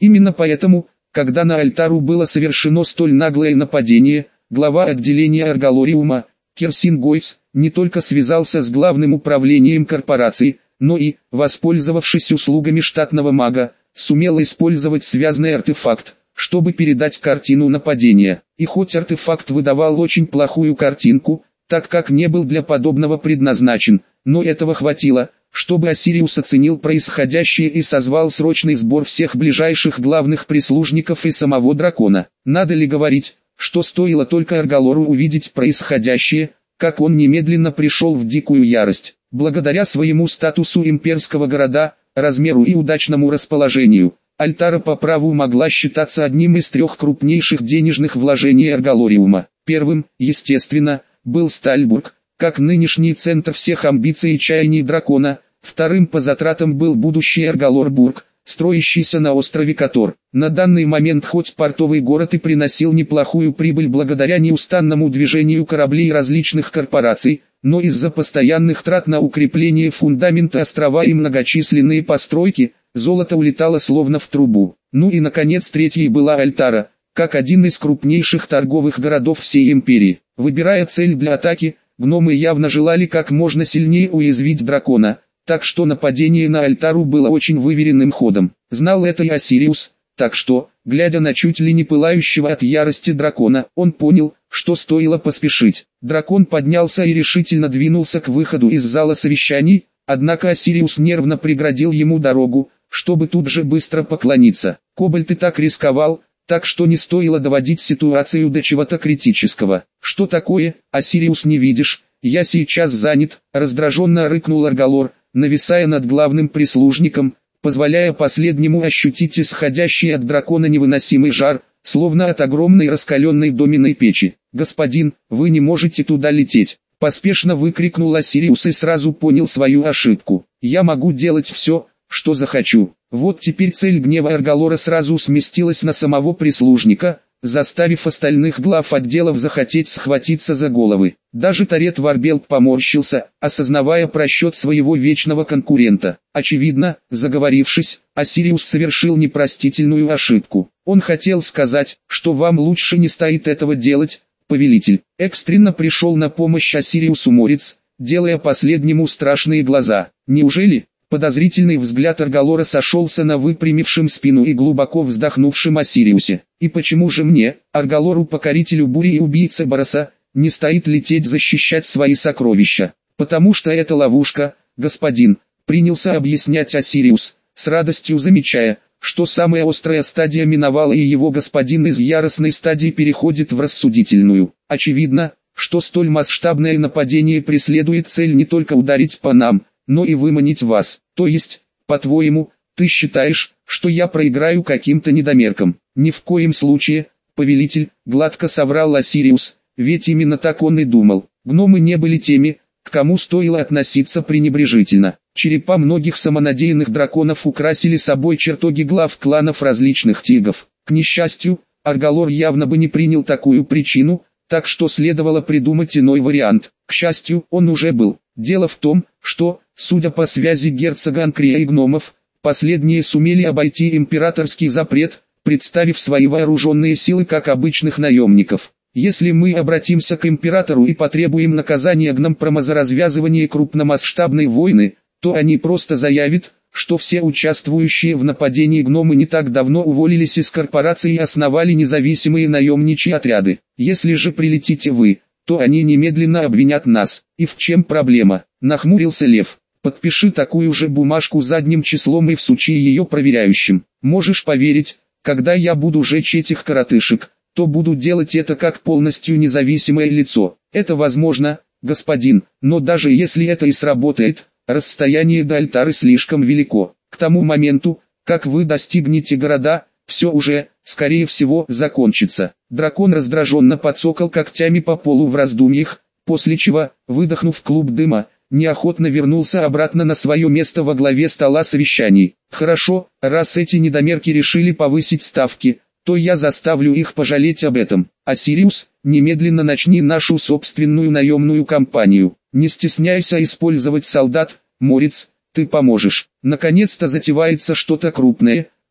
Именно поэтому, когда на Альтару было совершено столь наглое нападение, глава отделения Аргалориума, Керсин Гойс, не только связался с главным управлением корпорации, но и, воспользовавшись услугами штатного мага, сумел использовать связанный артефакт, чтобы передать картину нападения. И хоть артефакт выдавал очень плохую картинку, так как не был для подобного предназначен, но этого хватило, чтобы Осириус оценил происходящее и созвал срочный сбор всех ближайших главных прислужников и самого дракона. Надо ли говорить, что стоило только Аргалору увидеть происходящее, как он немедленно пришел в дикую ярость. Благодаря своему статусу имперского города, размеру и удачному расположению, Альтара по праву могла считаться одним из 3 крупнейших денежных вложений Аргалориума. Первым, естественно, был Стальбург, как нынешний центр всех амбиций и чаяний дракона. Вторым по затратам был будущий Аргалорбург, строящийся на острове Котор. На данный момент хоть портовый город и приносил неплохую прибыль благодаря неустанному движению кораблей различных корпораций, но из-за постоянных трат на укрепление фундамента острова и многочисленные постройки, золото улетало словно в трубу. Ну и наконец третьей была Альтара, как один из крупнейших торговых городов всей империи. Выбирая цель для атаки, гномы явно желали как можно сильнее уязвить дракона, так что нападение на Альтару было очень выверенным ходом. Знал это и Осириус, так что, глядя на чуть ли не пылающего от ярости дракона, он понял, что стоило поспешить. Дракон поднялся и решительно двинулся к выходу из зала совещаний, однако Осириус нервно преградил ему дорогу, чтобы тут же быстро поклониться. Кобальт и так рисковал, так что не стоило доводить ситуацию до чего-то критического. «Что такое, Осириус, не видишь? Я сейчас занят», — раздраженно рыкнул Аргалор, нависая над главным прислужником, позволяя последнему ощутить исходящий от дракона невыносимый жар, словно от огромной раскаленной доменной печи. «Господин, вы не можете туда лететь», — поспешно выкрикнул Осириус и сразу понял свою ошибку. «Я могу делать все, что захочу». Вот теперь цель гнева Аргалора сразу сместилась на самого прислужника, заставив остальных глав отделов захотеть схватиться за головы. Даже Торет Варбелк поморщился, осознавая просчет своего вечного конкурента. Очевидно, заговорившись, Осириус совершил непростительную ошибку. Он хотел сказать, что вам лучше не стоит этого делать, повелитель. Экстренно пришел на помощь Осириусу Морец, делая последнему страшные глаза. Неужели? Подозрительный взгляд Аргалора сошелся на выпрямившем спину и глубоко вздохнувшем Осириусе. И почему же мне, Аргалору, покорителю бури и убийце Бароса, не стоит лететь защищать свои сокровища? Потому что это ловушка, господин, принялся объяснять Осириус, с радостью замечая, что самая острая стадия миновала и его господин из яростной стадии переходит в рассудительную. Очевидно, что столь масштабное нападение преследует цель не только ударить по нам, но и выманить вас. То есть, по-твоему, ты считаешь, что я проиграю каким-то недомеркам? Ни в коем случае, повелитель, гладко соврал Осириус, ведь именно так он и думал. Гномы не были теми, к кому стоило относиться пренебрежительно. Черепа многих самонадеянных драконов украсили собой чертоги глав кланов различных тигов. К несчастью, Аргалор явно бы не принял такую причину, так что следовало придумать иной вариант. К счастью, он уже был. Дело в том, что, судя по связи герцога Анкрия и гномов, последние сумели обойти императорский запрет, представив свои вооруженные силы как обычных наемников. Если мы обратимся к императору и потребуем наказания гномпрома за развязывание крупномасштабной войны, то они просто заявят, что все участвующие в нападении гномы не так давно уволились из корпорации и основали независимые наемничьи отряды. Если же прилетите вы, то они немедленно обвинят нас. И в чем проблема? Нахмурился Лев. Подпиши такую же бумажку задним числом и всучи ее проверяющим. Можешь поверить, когда я буду жечь этих коротышек, то буду делать это как полностью независимое лицо. Это возможно, господин, но даже если это и сработает, расстояние до Альтары слишком велико. К тому моменту, как вы достигнете города, все уже, скорее всего, закончится. Дракон раздраженно подсокал когтями по полу в раздумьях, после чего, выдохнув клуб дыма, неохотно вернулся обратно на свое место во главе стола совещаний. Хорошо, раз эти недомерки решили повысить ставки, то я заставлю их пожалеть об этом. Осириус, немедленно начни нашу собственную наемную кампанию. Не стесняйся использовать солдат, Морец, ты поможешь. Наконец-то затевается что-то крупное,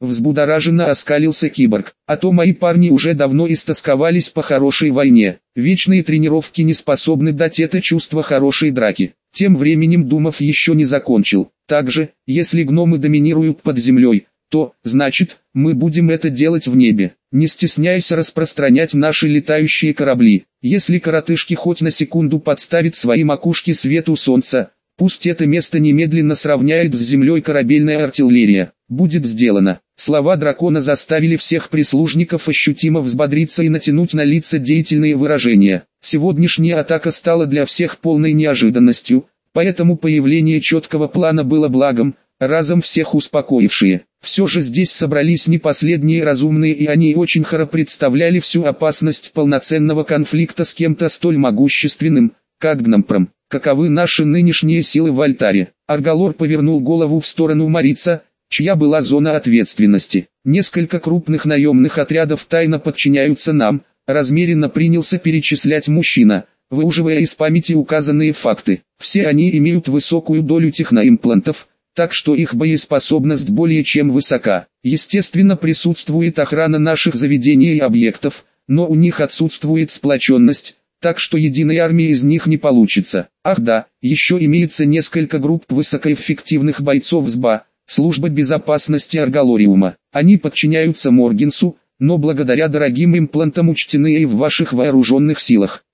Взбудораженно оскалился киборг. А то мои парни уже давно истосковались по хорошей войне. Вечные тренировки не способны дать это чувство хорошей драки. Тем временем Думов еще не закончил. Также, если гномы доминируют под землей, то, значит, мы будем это делать в небе. Не стесняясь распространять наши летающие корабли. Если коротышки хоть на секунду подставят свои макушки свету солнца, пусть это место немедленно сравняет с землей корабельная артиллерия. Будет сделано. Слова дракона заставили всех прислужников ощутимо взбодриться и натянуть на лица деятельные выражения. Сегодняшняя атака стала для всех полной неожиданностью, поэтому появление четкого плана было благом, разом всех успокоившие. Все же здесь собрались не последние разумные, и они очень хорошо представляли всю опасность полноценного конфликта с кем-то столь могущественным, как Гномпром. Каковы наши нынешние силы в Альтаре? Аргалор повернул голову в сторону Марица, чья была зона ответственности. Несколько крупных наемных отрядов тайно подчиняются нам, размеренно принялся перечислять мужчина, выуживая из памяти указанные факты. Все они имеют высокую долю техноимплантов, так что их боеспособность более чем высока. Естественно, присутствует охрана наших заведений и объектов, но у них отсутствует сплоченность, так что единой армии из них не получится. Ах да, еще имеется несколько групп высокоэффективных бойцов СБА, служба безопасности Аргалориума. Они подчиняются Моргенсу, но благодаря дорогим имплантам учтены и в ваших вооруженных силах.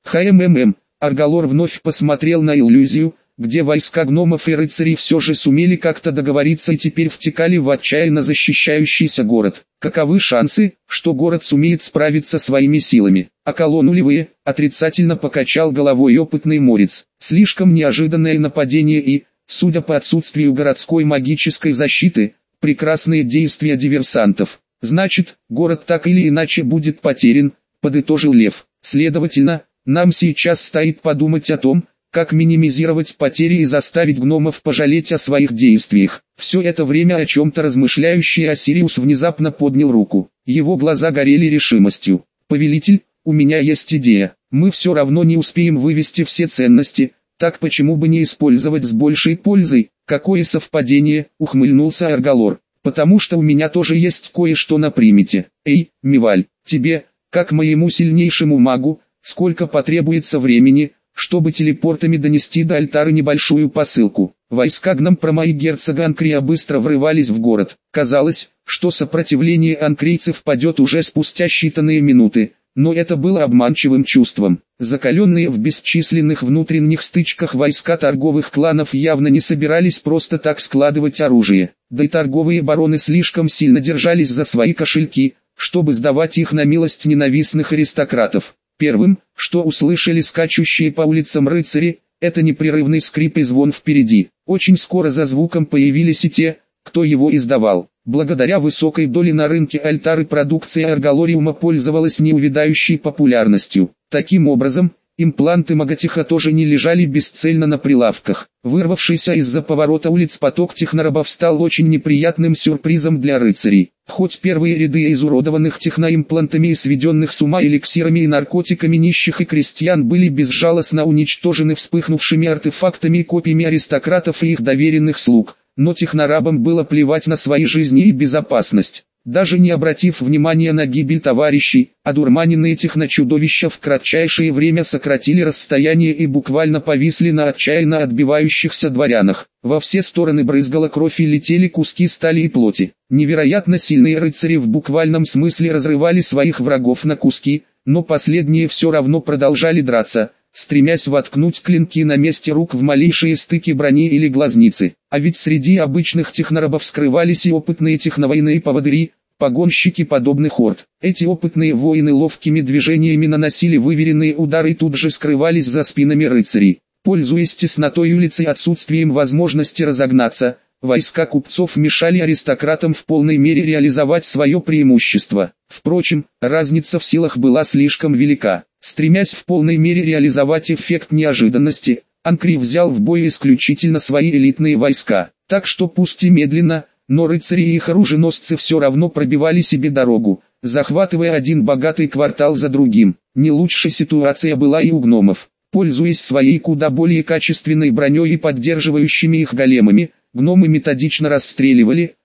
Аргалор вновь посмотрел на иллюзию, где войска гномов и рыцарей все же сумели как-то договориться и теперь втекали в отчаянно защищающийся город. Каковы шансы, что город сумеет справиться своими силами? Нулевые, отрицательно покачал головой опытный морец. Слишком неожиданное нападение и, судя по отсутствию городской магической защиты, прекрасные действия диверсантов. Значит, город так или иначе будет потерян, подытожил Лев. Следовательно, нам сейчас стоит подумать о том, как минимизировать потери и заставить гномов пожалеть о своих действиях. Все это время о чем-то размышляющий Осириус внезапно поднял руку. Его глаза горели решимостью. «Повелитель, у меня есть идея. Мы все равно не успеем вывести все ценности, так почему бы не использовать с большей пользой?» «Какое совпадение», — ухмыльнулся Аргалор. «Потому что у меня тоже есть кое-что на примете. Эй, Миваль, тебе, как моему сильнейшему магу, сколько потребуется времени, чтобы телепортами донести до Альтары небольшую посылку?» Войска Гномпрома и герцога Анкрия быстро врывались в город. Казалось, что сопротивление анкрийцев падет уже спустя считанные минуты, но это было обманчивым чувством. Закаленные в бесчисленных внутренних стычках войска торговых кланов явно не собирались просто так складывать оружие. Да и торговые бароны слишком сильно держались за свои кошельки, чтобы сдавать их на милость ненавистных аристократов. Первым, что услышали скачущие по улицам рыцари, это непрерывный скрип и звон впереди. Очень скоро за звуком появились и те, кто его издавал. Благодаря высокой доле на рынке Альтары продукция Аргалориума пользовалась неувядающей популярностью. Таким образом, импланты Магатиха тоже не лежали бесцельно на прилавках. Вырвавшийся из-за поворота улиц поток технорабов стал очень неприятным сюрпризом для рыцарей. Хоть первые ряды изуродованных техноимплантами и сведенных с ума эликсирами и наркотиками нищих и крестьян были безжалостно уничтожены вспыхнувшими артефактами и копиями аристократов и их доверенных слуг, но технорабам было плевать на свои жизни и безопасность. Даже не обратив внимания на гибель товарищей, одурманенные техночудовища в кратчайшее время сократили расстояние и буквально повисли на отчаянно отбивающихся дворянах. Во все стороны брызгала кровь и летели куски стали и плоти. Невероятно сильные рыцари в буквальном смысле разрывали своих врагов на куски, но последние все равно продолжали драться, стремясь воткнуть клинки на месте рук в малейшие стыки брони или глазницы. А ведь среди обычных технорабов скрывались и опытные техновоины поводыри, погонщики подобных орд. Эти опытные воины ловкими движениями наносили выверенные удары и тут же скрывались за спинами рыцарей. Пользуясь теснотой улицы и отсутствием возможности разогнаться, войска купцов мешали аристократам в полной мере реализовать свое преимущество. Впрочем, разница в силах была слишком велика. Стремясь в полной мере реализовать эффект неожиданности, Анкри взял в бой исключительно свои элитные войска. Так что пусть и медленно, но рыцари и их оруженосцы все равно пробивали себе дорогу, захватывая один богатый квартал за другим. Не лучшая ситуация была и у гномов. Пользуясь своей куда более качественной броней и поддерживающими их големами, гномы методично расстреливали,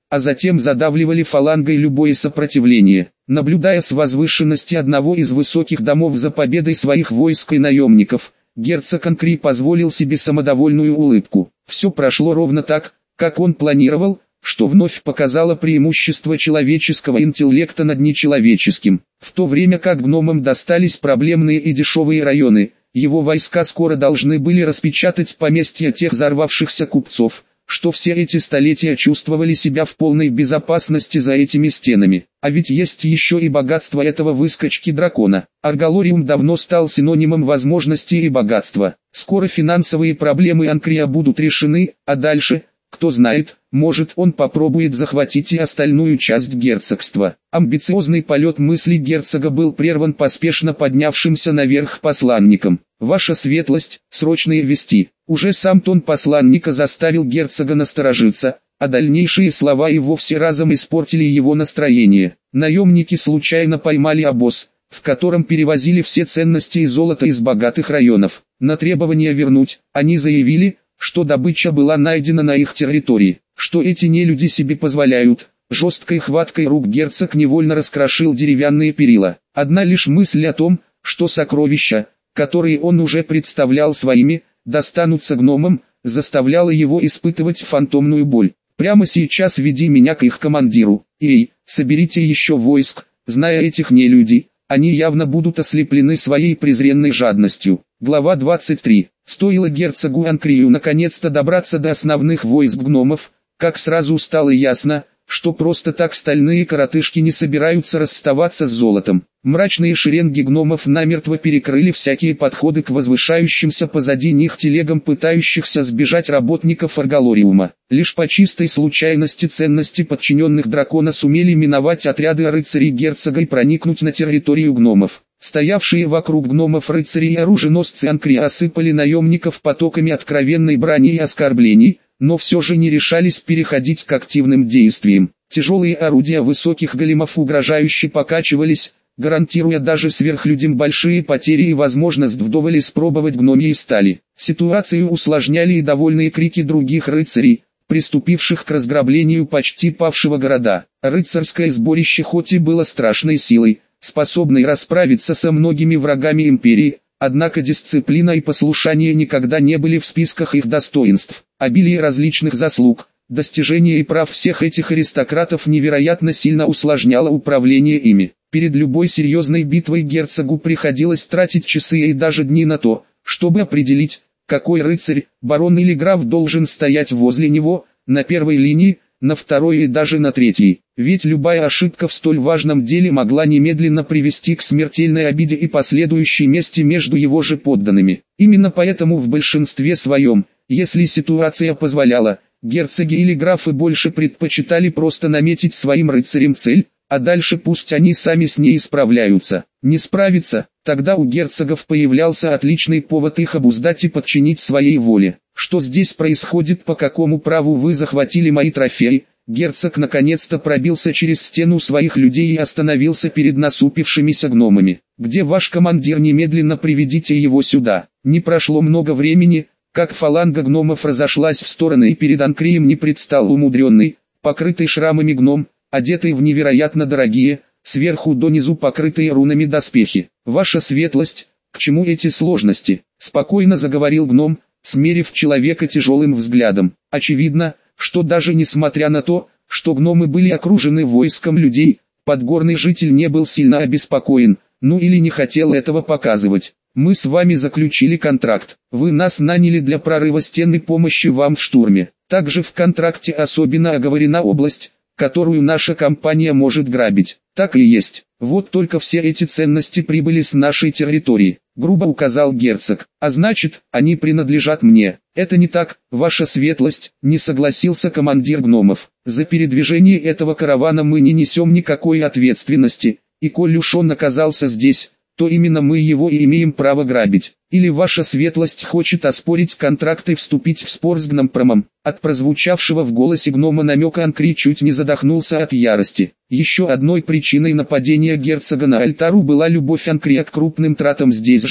а затем задавливали фалангой любое сопротивление. Наблюдая с возвышенности одного из высоких домов за победой своих войск и наемников, герцог Анкри позволил себе самодовольную улыбку. Все прошло ровно так, как он планировал, что вновь показало преимущество человеческого интеллекта над нечеловеческим. В то время как гномам достались проблемные и дешевые районы, его войска скоро должны были распечатать поместья тех взорвавшихся купцов, что все эти столетия чувствовали себя в полной безопасности за этими стенами. А ведь есть еще и богатство этого выскочки дракона. Арголориум давно стал синонимом возможностей и богатства. Скоро финансовые проблемы Анкрия будут решены, а дальше, кто знает, может он попробует захватить и остальную часть герцогства. Амбициозный полет мыслей герцога был прерван поспешно поднявшимся наверх посланником. «Ваша светлость, срочные вести». Уже сам тон посланника заставил герцога насторожиться, а дальнейшие слова и вовсе разом испортили его настроение. Наемники случайно поймали обоз, в котором перевозили все ценности и золото из богатых районов. На требование вернуть, они заявили, что добыча была найдена на их территории, что эти нелюди себе позволяют. Жесткой хваткой рук герцог невольно раскрошил деревянные перила. Одна лишь мысль о том, что сокровища, которые он уже представлял своими, достанутся гномам, заставляла его испытывать фантомную боль. «Прямо сейчас веди меня к их командиру. Эй, соберите еще войск, зная этих нелюдей, они явно будут ослеплены своей презренной жадностью». Глава 23. Стоило герцогу Анкрию наконец-то добраться до основных войск гномов, как сразу стало ясно, что просто так стальные коротышки не собираются расставаться с золотом. Мрачные шеренги гномов намертво перекрыли всякие подходы к возвышающимся позади них телегам пытающихся сбежать работников Арголориума. Лишь по чистой случайности ценности подчиненных дракона сумели миновать отряды рыцарей герцога и проникнуть на территорию гномов. Стоявшие вокруг гномов рыцари и оруженосцы Анкрия осыпали наемников потоками откровенной брани и оскорблений, но все же не решались переходить к активным действиям. Тяжелые орудия высоких големов угрожающе покачивались, гарантируя даже сверхлюдям большие потери и возможность вдоволь испробовать гномьей стали. Ситуацию усложняли и довольные крики других рыцарей, приступивших к разграблению почти павшего города. Рыцарское сборище хоть и было страшной силой, способной расправиться со многими врагами империи, однако дисциплина и послушание никогда не были в списках их достоинств. Обилие различных заслуг, достижения и прав всех этих аристократов невероятно сильно усложняло управление ими. Перед любой серьезной битвой герцогу приходилось тратить часы и даже дни на то, чтобы определить, какой рыцарь, барон или граф должен стоять возле него, на первой линии, на второй и даже на третьей. Ведь любая ошибка в столь важном деле могла немедленно привести к смертельной обиде и последующей мести между его же подданными. Именно поэтому в большинстве своем, если ситуация позволяла, герцоги или графы больше предпочитали просто наметить своим рыцарям цель, а дальше пусть они сами с ней справляются. Не справиться, тогда у герцогов появлялся отличный повод их обуздать и подчинить своей воле. Что здесь происходит, по какому праву вы захватили мои трофеи? Герцог наконец-то пробился через стену своих людей и остановился перед насупившимися гномами. «Где ваш командир? Немедленно приведите его сюда». Не прошло много времени, как фаланга гномов разошлась в стороны и перед Анкрием не предстал умудренный, покрытый шрамами гном, одетый в невероятно дорогие, сверху донизу покрытые рунами доспехи. «Ваша светлость, к чему эти сложности?» — спокойно заговорил гном, смерив человека тяжелым взглядом. Очевидно, что даже несмотря на то, что гномы были окружены войском людей, подгорный житель не был сильно обеспокоен, ну или не хотел этого показывать. «Мы с вами заключили контракт. Вы нас наняли для прорыва стен и помощи вам в штурме. Также в контракте особенно оговорена область, которую наша компания может грабить». «Так и есть. Вот только все эти ценности прибыли с нашей территории», — грубо указал герцог. «А значит, они принадлежат мне». «Это не так, ваша светлость», — не согласился командир гномов. «За передвижение этого каравана мы не несем никакой ответственности, и коль уж он оказался здесь, то именно мы его и имеем право грабить. Или ваша светлость хочет оспорить контракт и вступить в спор с гномпромом?» От прозвучавшего в голосе гнома намека Анкри чуть не задохнулся от ярости. Еще одной причиной нападения герцога на Альтару была любовь Анкрия к крупным тратам здесь же.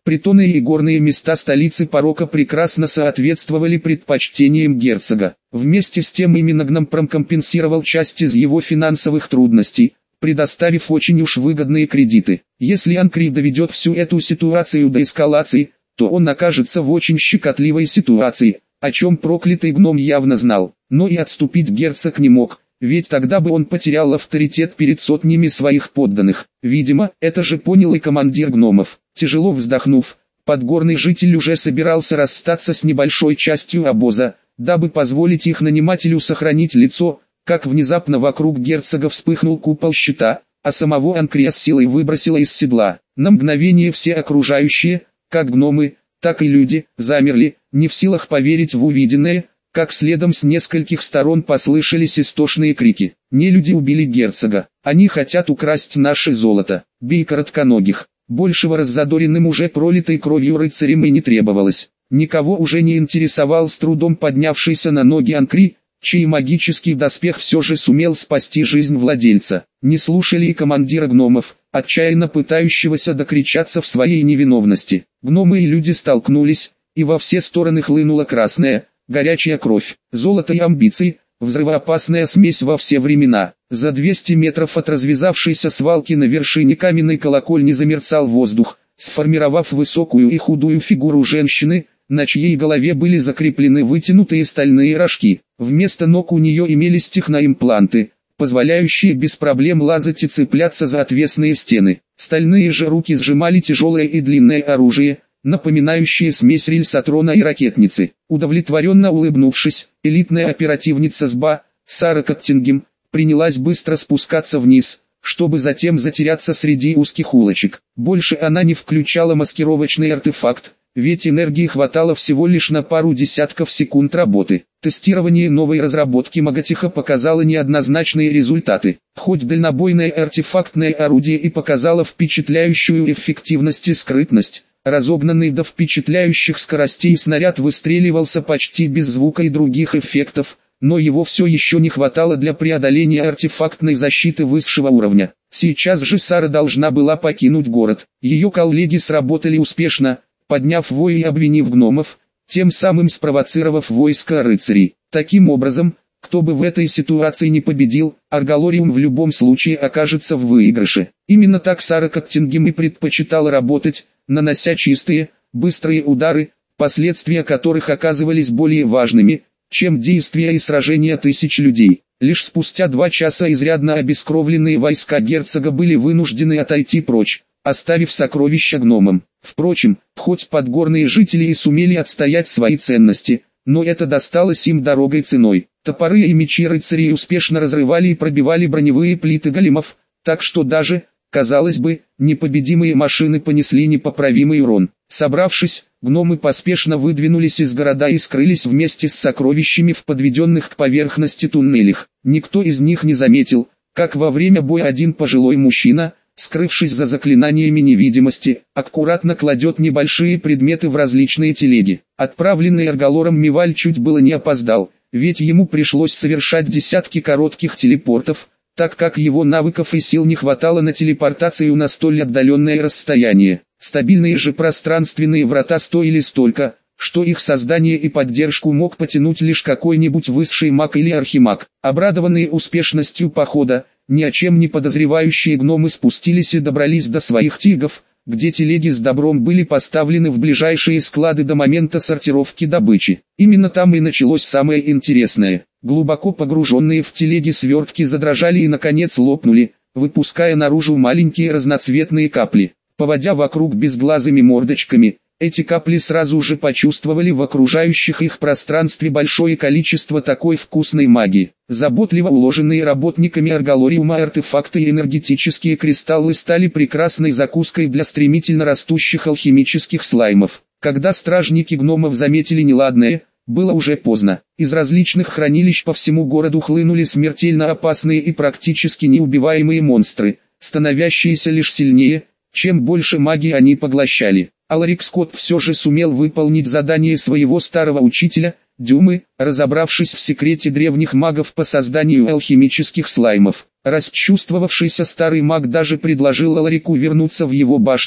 Притоны и горные места столицы порока прекрасно соответствовали предпочтениям герцога. Вместе с тем именно Гномпром компенсировал часть из его финансовых трудностей, предоставив очень уж выгодные кредиты. Если Анкри доведет всю эту ситуацию до эскалации, то он окажется в очень щекотливой ситуации, о чем проклятый гном явно знал. Но и отступить герцог не мог, ведь тогда бы он потерял авторитет перед сотнями своих подданных. Видимо, это же понял и командир гномов. Тяжело вздохнув, подгорный житель уже собирался расстаться с небольшой частью обоза, дабы позволить их нанимателю сохранить лицо, как внезапно вокруг герцога вспыхнул купол щита, а самого Анкрия с силой выбросило из седла. На мгновение все окружающие, как гномы, так и люди, замерли, не в силах поверить в увиденное, как следом с нескольких сторон послышались истошные крики. «Нелюди убили герцога, они хотят украсть наше золото, бей коротконогих». Большего раззадоренным уже пролитой кровью рыцарем и не требовалось. Никого уже не интересовал с трудом поднявшийся на ноги Анкри, чей магический доспех все же сумел спасти жизнь владельца. Не слушали и командира гномов, отчаянно пытающегося докричаться в своей невиновности. Гномы и люди столкнулись, и во все стороны хлынула красная, горячая кровь, золото и амбиции, взрывоопасная смесь во все времена. За 200 метров от развязавшейся свалки на вершине каменной колокольни замерцал воздух, сформировав высокую и худую фигуру женщины, на чьей голове были закреплены вытянутые стальные рожки. Вместо ног у нее имелись техноимпланты, позволяющие без проблем лазать и цепляться за отвесные стены. Стальные же руки сжимали тяжелое и длинное оружие, напоминающее смесь рельсотрона и ракетницы. Удовлетворенно улыбнувшись, элитная оперативница СБА, Сара Коттингем, принялась быстро спускаться вниз, чтобы затем затеряться среди узких улочек. Больше она не включала маскировочный артефакт, ведь энергии хватало всего лишь на пару десятков секунд работы. Тестирование новой разработки Магатиха показало неоднозначные результаты. Хоть дальнобойное артефактное орудие и показало впечатляющую эффективность и скрытность, разогнанный до впечатляющих скоростей снаряд выстреливался почти без звука и других эффектов, но его все еще не хватало для преодоления артефактной защиты высшего уровня. Сейчас же Сара должна была покинуть город. Ее коллеги сработали успешно, подняв вой и обвинив гномов, тем самым спровоцировав войско рыцарей. Таким образом, кто бы в этой ситуации не победил, Арголориум в любом случае окажется в выигрыше. Именно так Сара Коттингем и предпочитала работать, нанося чистые, быстрые удары, последствия которых оказывались более важными, чем действия и сражения тысяч людей. Лишь спустя 2 часа изрядно обескровленные войска герцога были вынуждены отойти прочь, оставив сокровища гномам. Впрочем, хоть подгорные жители и сумели отстоять свои ценности, но это досталось им дорогой ценой. Топоры и мечи рыцарей успешно разрывали и пробивали броневые плиты големов, так что даже, казалось бы, непобедимые машины понесли непоправимый урон. Собравшись, гномы поспешно выдвинулись из города и скрылись вместе с сокровищами в подведенных к поверхности туннелях. Никто из них не заметил, как во время боя один пожилой мужчина, скрывшись за заклинаниями невидимости, аккуратно кладет небольшие предметы в различные телеги. Отправленный Арголором Миваль чуть было не опоздал, ведь ему пришлось совершать десятки коротких телепортов, так как его навыков и сил не хватало на телепортацию на столь отдаленное расстояние. Стабильные же пространственные врата стоили столько, что их создание и поддержку мог потянуть лишь какой-нибудь высший маг или архимаг. Обрадованные успешностью похода, ни о чем не подозревающие гномы спустились и добрались до своих тигов, где телеги с добром были поставлены в ближайшие склады до момента сортировки добычи. Именно там и началось самое интересное. Глубоко погруженные в телеги свертки задрожали и наконец лопнули, выпуская наружу маленькие разноцветные капли. Поводя вокруг безглазыми мордочками, эти капли сразу же почувствовали в окружающих их пространстве большое количество такой вкусной магии. Заботливо уложенные работниками Арголориума артефакты и энергетические кристаллы стали прекрасной закуской для стремительно растущих алхимических слаймов. Когда стражники гномов заметили неладное, было уже поздно. Из различных хранилищ по всему городу хлынули смертельно опасные и практически неубиваемые монстры, становящиеся лишь сильнее, чем больше магии они поглощали. Аларик Скотт все же сумел выполнить задание своего старого учителя, Дюмы, разобравшись в секрете древних магов по созданию алхимических слаймов. Расчувствовавшийся старый маг даже предложил Аларику вернуться в его башню,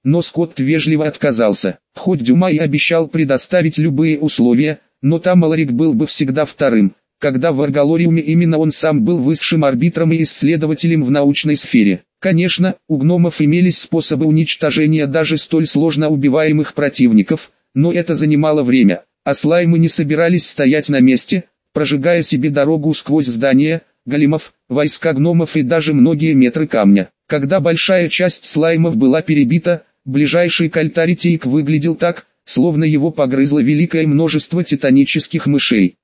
но Скотт вежливо отказался. Хоть Дюма и обещал предоставить любые условия, но там Аларик был бы всегда вторым, когда в Аргалориуме именно он сам был высшим арбитром и исследователем в научной сфере. Конечно, у гномов имелись способы уничтожения даже столь сложно убиваемых противников, но это занимало время, а слаймы не собирались стоять на месте, прожигая себе дорогу сквозь здания, големов, войска гномов и даже многие метры камня. Когда большая часть слаймов была перебита, ближайший к альтаре Тейк выглядел так, словно его погрызло великое множество титанических мышей.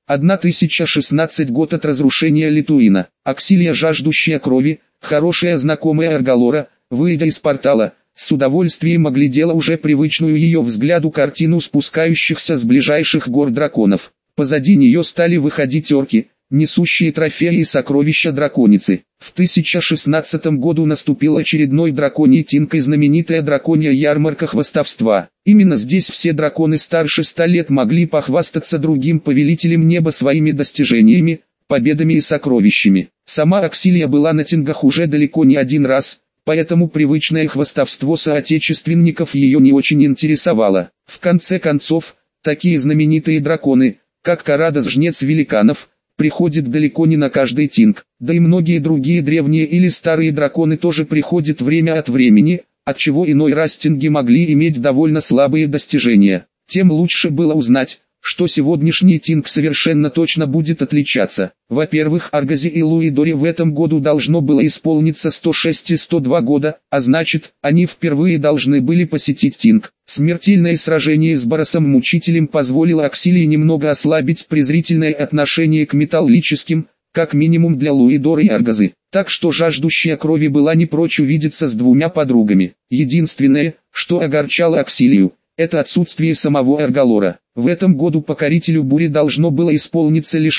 1016 год от разрушения Литуина. Аксилия, жаждущая крови, хорошая знакомая Аргалора, выйдя из портала, с удовольствием оглядела уже привычную ее взгляду картину спускающихся с ближайших гор драконов. Позади нее стали выходить орки, несущие трофеи и сокровища драконицы. В 1016 году наступил очередной драконий тинг и знаменитая драконья ярмарка хвастовства. Именно здесь все драконы старше 100 лет могли похвастаться другим повелителям неба своими достижениями, победами и сокровищами. Сама Аксилия была на тингах уже далеко не один раз, поэтому привычное хвастовство соотечественников ее не очень интересовало. В конце концов, такие знаменитые драконы, как Карадос, жнец великанов, приходит далеко не на каждый тинг, да и многие другие древние или старые драконы тоже приходят время от времени, отчего иной раз тинги могли иметь довольно слабые достижения. Тем лучше было узнать, что сегодняшний тинг совершенно точно будет отличаться. Во-первых, Аргазе и Луидоре в этом году должно было исполниться 106 и 102 года, а значит, они впервые должны были посетить тинг. Смертельное сражение с Боросом-мучителем позволило Аксилии немного ослабить презрительное отношение к металлическим, как минимум для Луидора и Аргазы. Так что жаждущая крови была не прочь увидеться с двумя подругами. Единственное, что огорчало Аксилию, это отсутствие самого Аргалора. В этом году покорителю бури должно было исполниться лишь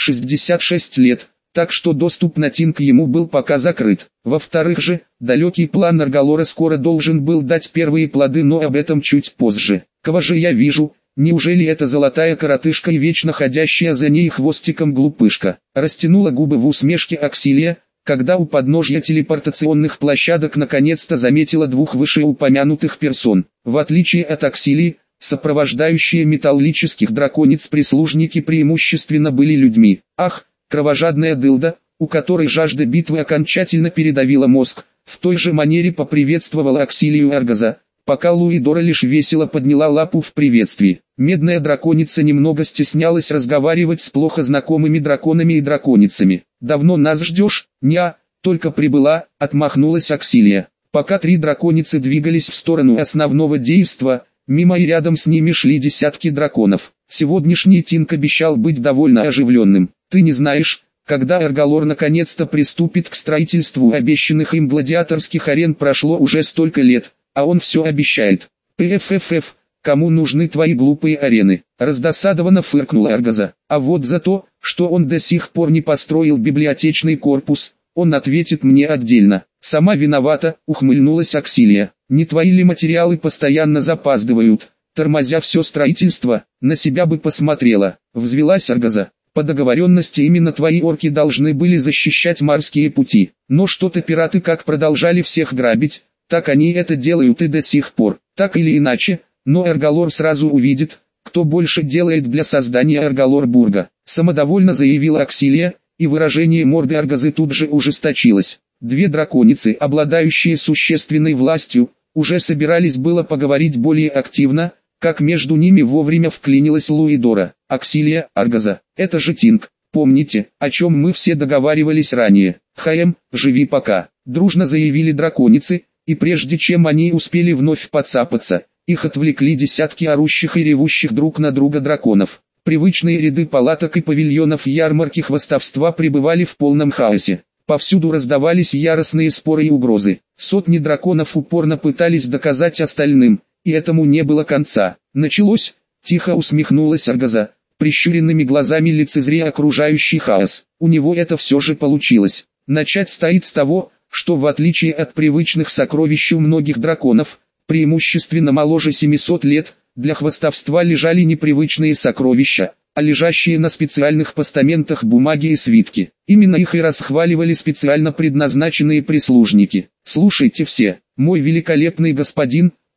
66 лет, так что доступ на тинг ему был пока закрыт. Во-вторых же, далекий план Аргалора скоро должен был дать первые плоды, но об этом чуть позже. Кого же я вижу? Неужели это золотая коротышка и вечно ходящая за ней хвостиком глупышка? Растянула губы в усмешке Аксилия, когда у подножья телепортационных площадок наконец-то заметила двух вышеупомянутых персон. В отличие от Аксилии, сопровождающие металлических дракониц прислужники преимущественно были людьми. Ах, кровожадная дылда, у которой жажда битвы окончательно передавила мозг, в той же манере поприветствовала Аксилию Аргаза, пока Луидора лишь весело подняла лапу в приветствии. Медная драконица немного стеснялась разговаривать с плохо знакомыми драконами и драконицами. «Давно нас ждешь?» «Неа, только прибыла», — отмахнулась Аксилия. Пока три драконицы двигались в сторону основного действа, мимо и рядом с ними шли десятки драконов. Сегодняшний тинг обещал быть довольно оживленным. «Ты не знаешь, когда Аргалор наконец-то приступит к строительству обещанных им гладиаторских арен, прошло уже столько лет, а он все обещает». «ПФФФ, кому нужны твои глупые арены?» Раздосадованно фыркнула Аргаза. «А вот за то, что он до сих пор не построил библиотечный корпус, он ответит мне отдельно». «Сама виновата», — ухмыльнулась Аксилия. «Не твои ли материалы постоянно запаздывают, тормозя все строительство? На себя бы посмотрела», — взвилась Аргаза. «По договоренности именно твои орки должны были защищать морские пути, но что-то пираты как продолжали всех грабить, так они это делают и до сих пор. Так или иначе, но Аргалор сразу увидит, кто больше делает для создания Аргалор-бурга», — самодовольно заявила Аксилия, и выражение морды Аргазы тут же ужесточилось. Две драконицы, обладающие существенной властью, уже собирались было поговорить более активно, как между ними вовремя вклинилась Луидора. «Аксилия, Аргаза, это же тинг, помните, о чем мы все договаривались ранее?» «Хаем, живи пока», — дружно заявили драконицы, и прежде чем они успели вновь подцапаться, их отвлекли десятки орущих и ревущих друг на друга драконов. Привычные ряды палаток и павильонов ярмарки хвастовства пребывали в полном хаосе. Повсюду раздавались яростные споры и угрозы. Сотни драконов упорно пытались доказать остальным, и этому не было конца. «Началось», — тихо усмехнулась Аргаза, прищуренными глазами лицезрея окружающий хаос. У него это все же получилось. Начать стоит с того, что в отличие от привычных сокровищ у многих драконов, преимущественно моложе 700 лет, для хвастовства лежали непривычные сокровища, а лежащие на специальных постаментах бумаги и свитки. Именно их и расхваливали специально предназначенные прислужники. «Слушайте все, мой великолепный господин», —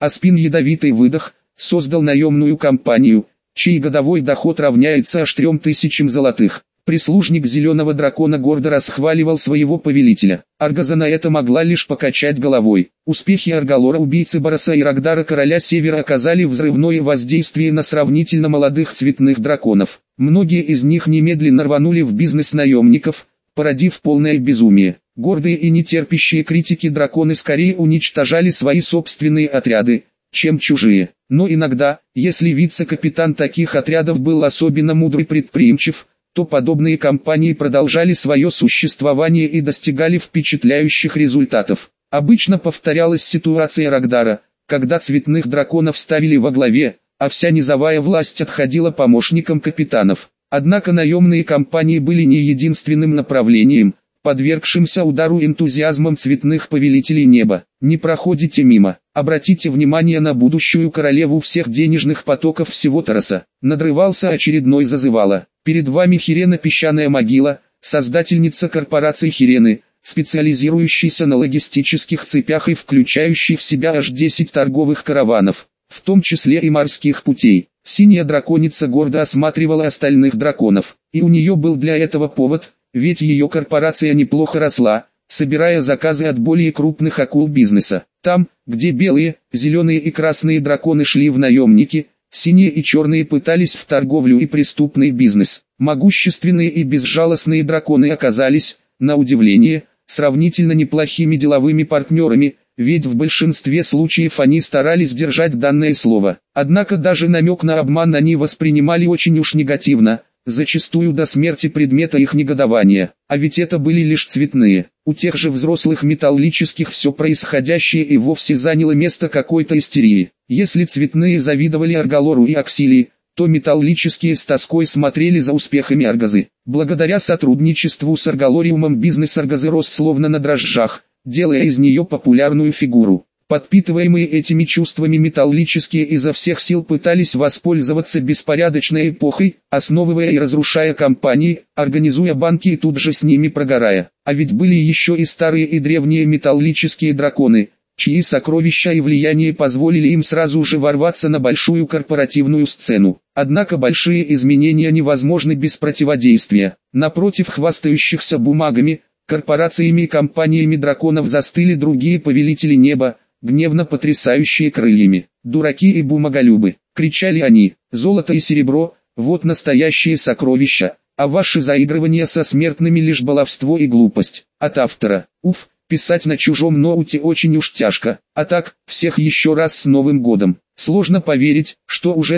Аспин ядовитый выдох, создал наемную компанию, чей годовой доход равняется аж 3000 золотых. Прислужник Зеленого Дракона гордо расхваливал своего повелителя. Аргаза на это могла лишь покачать головой. Успехи Аргалора, убийцы Бараса и Рагдара Короля Севера, оказали взрывное воздействие на сравнительно молодых цветных драконов. Многие из них немедленно рванули в бизнес наемников, породив полное безумие. Гордые и нетерпящие критики драконы скорее уничтожали свои собственные отряды, чем чужие. Но иногда, если вице-капитан таких отрядов был особенно мудрый и предприимчив, то подобные компании продолжали свое существование и достигали впечатляющих результатов. Обычно повторялась ситуация Рагдара, когда цветных драконов ставили во главе, а вся низовая власть отходила помощникам капитанов. Однако наемные компании были не единственным направлением, подвергшимся удару энтузиазмом цветных повелителей неба. Не проходите мимо. Обратите внимание на будущую королеву всех денежных потоков всего Тараса. Надрывался очередной зазывало. Перед вами Хирена Песчаная Могила, создательница корпорации Хирены, специализирующейся на логистических цепях и включающей в себя аж 10 торговых караванов, в том числе и морских путей. Синяя драконица гордо осматривала остальных драконов, и у нее был для этого повод, ведь ее корпорация неплохо росла, собирая заказы от более крупных акул бизнеса. Там, где белые, зеленые и красные драконы шли в наемники, синие и черные пытались в торговлю и преступный бизнес. Могущественные и безжалостные драконы оказались, на удивление, сравнительно неплохими деловыми партнерами, ведь в большинстве случаев они старались держать данное слово. Однако даже намек на обман они воспринимали очень уж негативно, зачастую до смерти предмета их негодования. А ведь это были лишь цветные. У тех же взрослых металлических все происходящее и вовсе заняло место какой-то истерии. Если цветные завидовали Аргалору и Аксилии, то металлические с тоской смотрели за успехами Аргазы. Благодаря сотрудничеству с Аргалориумом бизнес Аргазы рос словно на дрожжах, делая из нее популярную фигуру. Подпитываемые этими чувствами металлические изо всех сил пытались воспользоваться беспорядочной эпохой, основывая и разрушая компании, организуя банки и тут же с ними прогорая. А ведь были еще и старые и древние металлические драконы, чьи сокровища и влияние позволили им сразу же ворваться на большую корпоративную сцену. Однако большие изменения невозможны без противодействия. Напротив хвастающихся бумагами, корпорациями и компаниями драконов застыли другие повелители неба, гневно потрясающие крыльями. «Дураки и бумаголюбы!» — кричали они. «Золото и серебро — вот настоящие сокровища, а ваши заигрывания со смертными лишь баловство и глупость». От автора. Уф, писать на чужом ноуте очень уж тяжко. А так, всех еще раз с Новым годом. Сложно поверить, что уже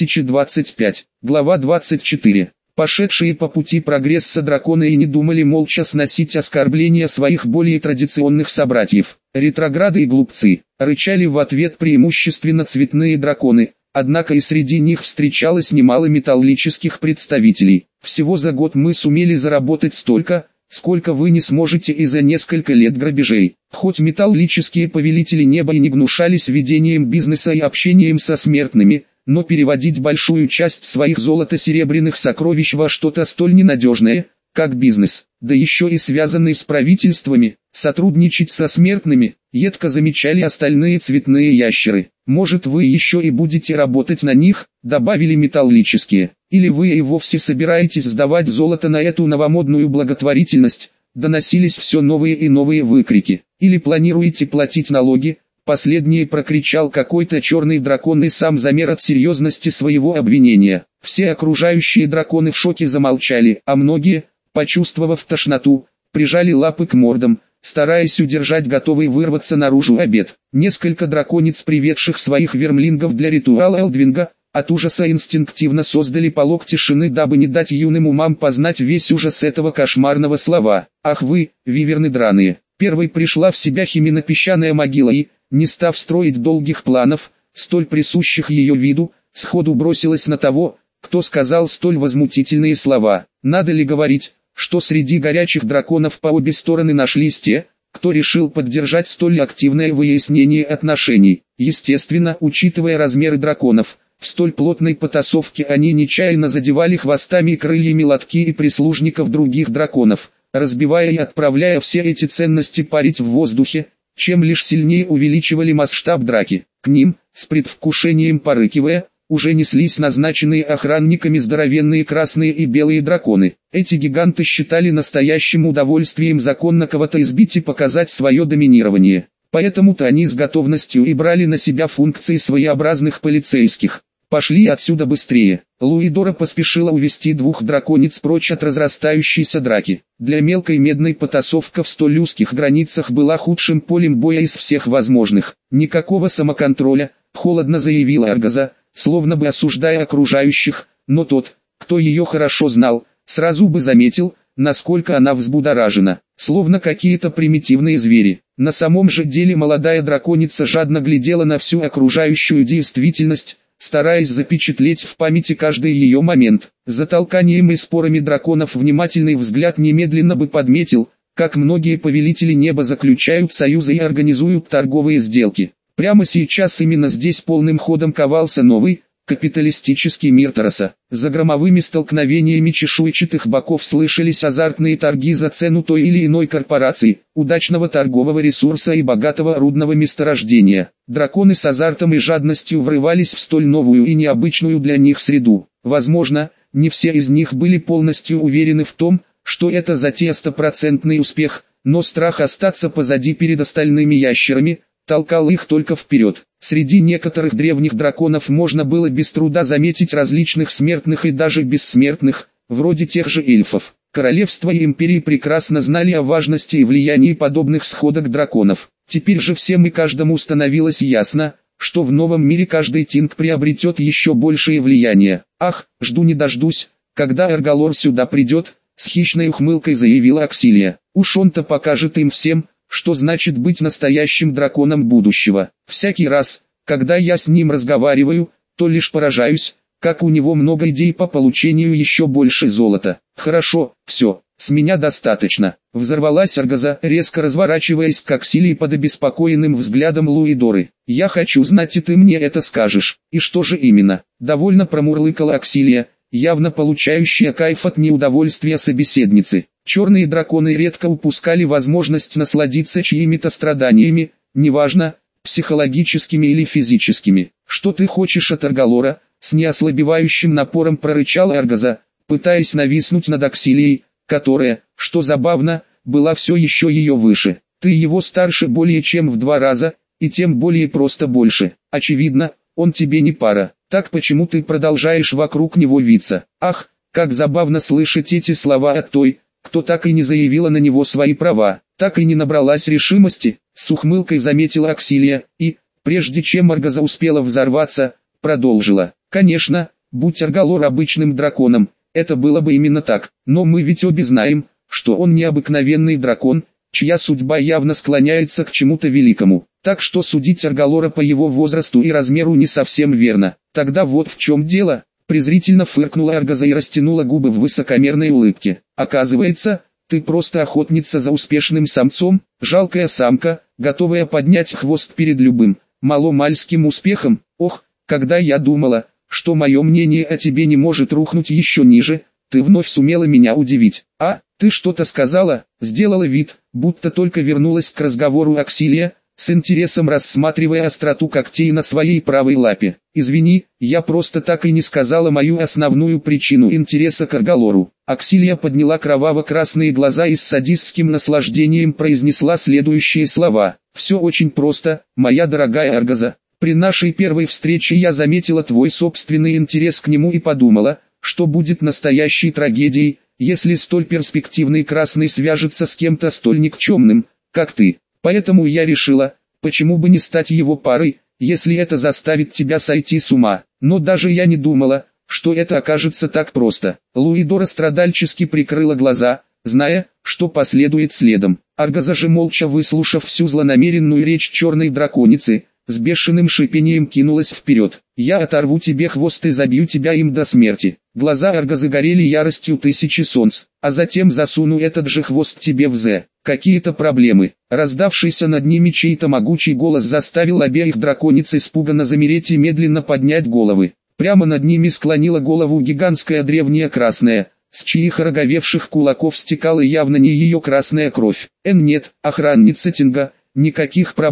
2025. Глава 24. Пошедшие по пути прогресса драконы и не думали молча сносить оскорбления своих более традиционных собратьев. Ретрограды и глупцы, рычали в ответ преимущественно цветные драконы, однако и среди них встречалось немало металлических представителей. Всего за год мы сумели заработать столько, сколько вы не сможете и за несколько лет грабежей. Хоть металлические повелители неба и не гнушались ведением бизнеса и общением со смертными, но переводить большую часть своих золото-серебряных сокровищ во что-то столь ненадежное, как бизнес, да еще и связанный с правительствами, сотрудничать со смертными, едко замечали остальные цветные ящеры. Может, вы еще и будете работать на них, добавили металлические, или вы и вовсе собираетесь сдавать золото на эту новомодную благотворительность, доносились все новые и новые выкрики, или планируете платить налоги. Последний прокричал какой-то черный дракон и сам замер от серьезности своего обвинения. Все окружающие драконы в шоке замолчали, а многие, почувствовав тошноту, прижали лапы к мордам, стараясь удержать готовый вырваться наружу обед. Несколько дракониц, приведших своих вермлингов для ритуала Элдвинга, от ужаса инстинктивно создали полог тишины, дабы не дать юным умам познать весь ужас этого кошмарного слова. «Ах вы, виверны драные!» Первой пришла в себя Химена Песчаная Могила и, не став строить долгих планов, столь присущих ее виду, сходу бросилась на того, кто сказал столь возмутительные слова. Надо ли говорить, что среди горячих драконов по обе стороны нашлись те, кто решил поддержать столь активное выяснение отношений. Естественно, учитывая размеры драконов, в столь плотной потасовке они нечаянно задевали хвостами и крыльями лотки и прислужников других драконов, разбивая и отправляя все эти ценности парить в воздухе, чем лишь сильнее увеличивали масштаб драки. К ним, с предвкушением порыкивая, уже неслись назначенные охранниками здоровенные красные и белые драконы. Эти гиганты считали настоящим удовольствием законно кого-то избить и показать свое доминирование. Поэтому-то они с готовностью и брали на себя функции своеобразных полицейских. «Пошли отсюда быстрее!» Луидора поспешила увести двух драконец прочь от разрастающейся драки. Для мелкой медной потасовка в столь узких границах была худшим полем боя из всех возможных. «Никакого самоконтроля», — холодно заявила Аргаза, словно бы осуждая окружающих, но тот, кто ее хорошо знал, сразу бы заметил, насколько она взбудоражена, словно какие-то примитивные звери. На самом же деле молодая драконица жадно глядела на всю окружающую действительность, стараясь запечатлеть в памяти каждый ее момент. За толканием и спорами драконов внимательный взгляд немедленно бы подметил, как многие повелители неба заключают союзы и организуют торговые сделки. Прямо сейчас именно здесь полным ходом ковался новый, капиталистический мир Тароса. За громовыми столкновениями чешуйчатых боков слышались азартные торги за цену той или иной корпорации, удачного торгового ресурса и богатого рудного месторождения. Драконы с азартом и жадностью врывались в столь новую и необычную для них среду. Возможно, не все из них были полностью уверены в том, что это затея стопроцентный успех, но страх остаться позади перед остальными ящерами толкал их только вперед. Среди некоторых древних драконов можно было без труда заметить различных смертных и даже бессмертных, вроде тех же эльфов. Королевства и империи прекрасно знали о важности и влиянии подобных сходок драконов. Теперь же всем и каждому становилось ясно, что в новом мире каждый тинг приобретет еще большее влияние. «Ах, жду не дождусь, когда Эргалор сюда придет», — с хищной ухмылкой заявила Аксилия. «Уж он-то покажет им всем, что значит быть настоящим драконом будущего. Всякий раз, когда я с ним разговариваю, то лишь поражаюсь, как у него много идей по получению еще больше золота. Хорошо, все, с меня достаточно». Взорвалась Аргаза, резко разворачиваясь к Аксилии под обеспокоенным взглядом Луидоры. «Я хочу знать, и ты мне это скажешь». «И что же именно?» Довольно промурлыкала Аксилия, явно получающая кайф от неудовольствия собеседницы. Черные драконы редко упускали возможность насладиться чьими-то страданиями, неважно, психологическими или физическими. «Что ты хочешь от Эргалора?» С неослабевающим напором прорычала Аргаза, пытаясь нависнуть над Аксилией, которая, что забавно, была все еще ее выше. «Ты его старше более чем в 2 раза, и тем более просто больше. Очевидно, он тебе не пара. Так почему ты продолжаешь вокруг него виться?» Ах, как забавно слышать эти слова от той, кто так и не заявила на него свои права, так и не набралась решимости, с ухмылкой заметила Аксилия, и, прежде чем Аргаза успела взорваться, продолжила. «Конечно, будь Эргалор обычным драконом, это было бы именно так, но мы ведь обе знаем, что он необыкновенный дракон, чья судьба явно склоняется к чему-то великому, так что судить Эргалора по его возрасту и размеру не совсем верно. Тогда вот в чем дело». Презрительно фыркнула Аргаза и растянула губы в высокомерной улыбке. «Оказывается, ты просто охотница за успешным самцом, жалкая самка, готовая поднять хвост перед любым, маломальским успехом. Ох, когда я думала, что мое мнение о тебе не может рухнуть еще ниже, ты вновь сумела меня удивить. А, ты что-то сказала?» Сделала вид, будто только вернулась к разговору Аксилия, с интересом рассматривая остроту когтей на своей правой лапе. «Извини, я просто так и не сказала мою основную причину интереса к Эргалору». Аксилия подняла кроваво-красные глаза и с садистским наслаждением произнесла следующие слова. «Все очень просто, моя дорогая Аргаза. При нашей первой встрече я заметила твой собственный интерес к нему и подумала, что будет настоящей трагедией, если столь перспективный красный свяжется с кем-то столь никчемным, как ты. Поэтому я решила, почему бы не стать его парой, если это заставит тебя сойти с ума. Но даже я не думала, что это окажется так просто». Луидора страдальчески прикрыла глаза, зная, что последует следом. Аргаза же, молча выслушав всю злонамеренную речь черной драконицы, с бешеным шипением кинулась вперед. «Я оторву тебе хвост и забью тебя им до смерти». Глаза Аргазы горели яростью 1000 солнц. «А затем засуну этот же хвост тебе в зе. Какие-то проблемы». Раздавшийся над ними чей-то могучий голос заставил обеих дракониц испуганно замереть и медленно поднять головы. Прямо над ними склонила голову гигантская древняя красная, с чьих роговевших кулаков стекала явно не ее красная кровь. «Нет, охранница Тинга, никаких проблем»,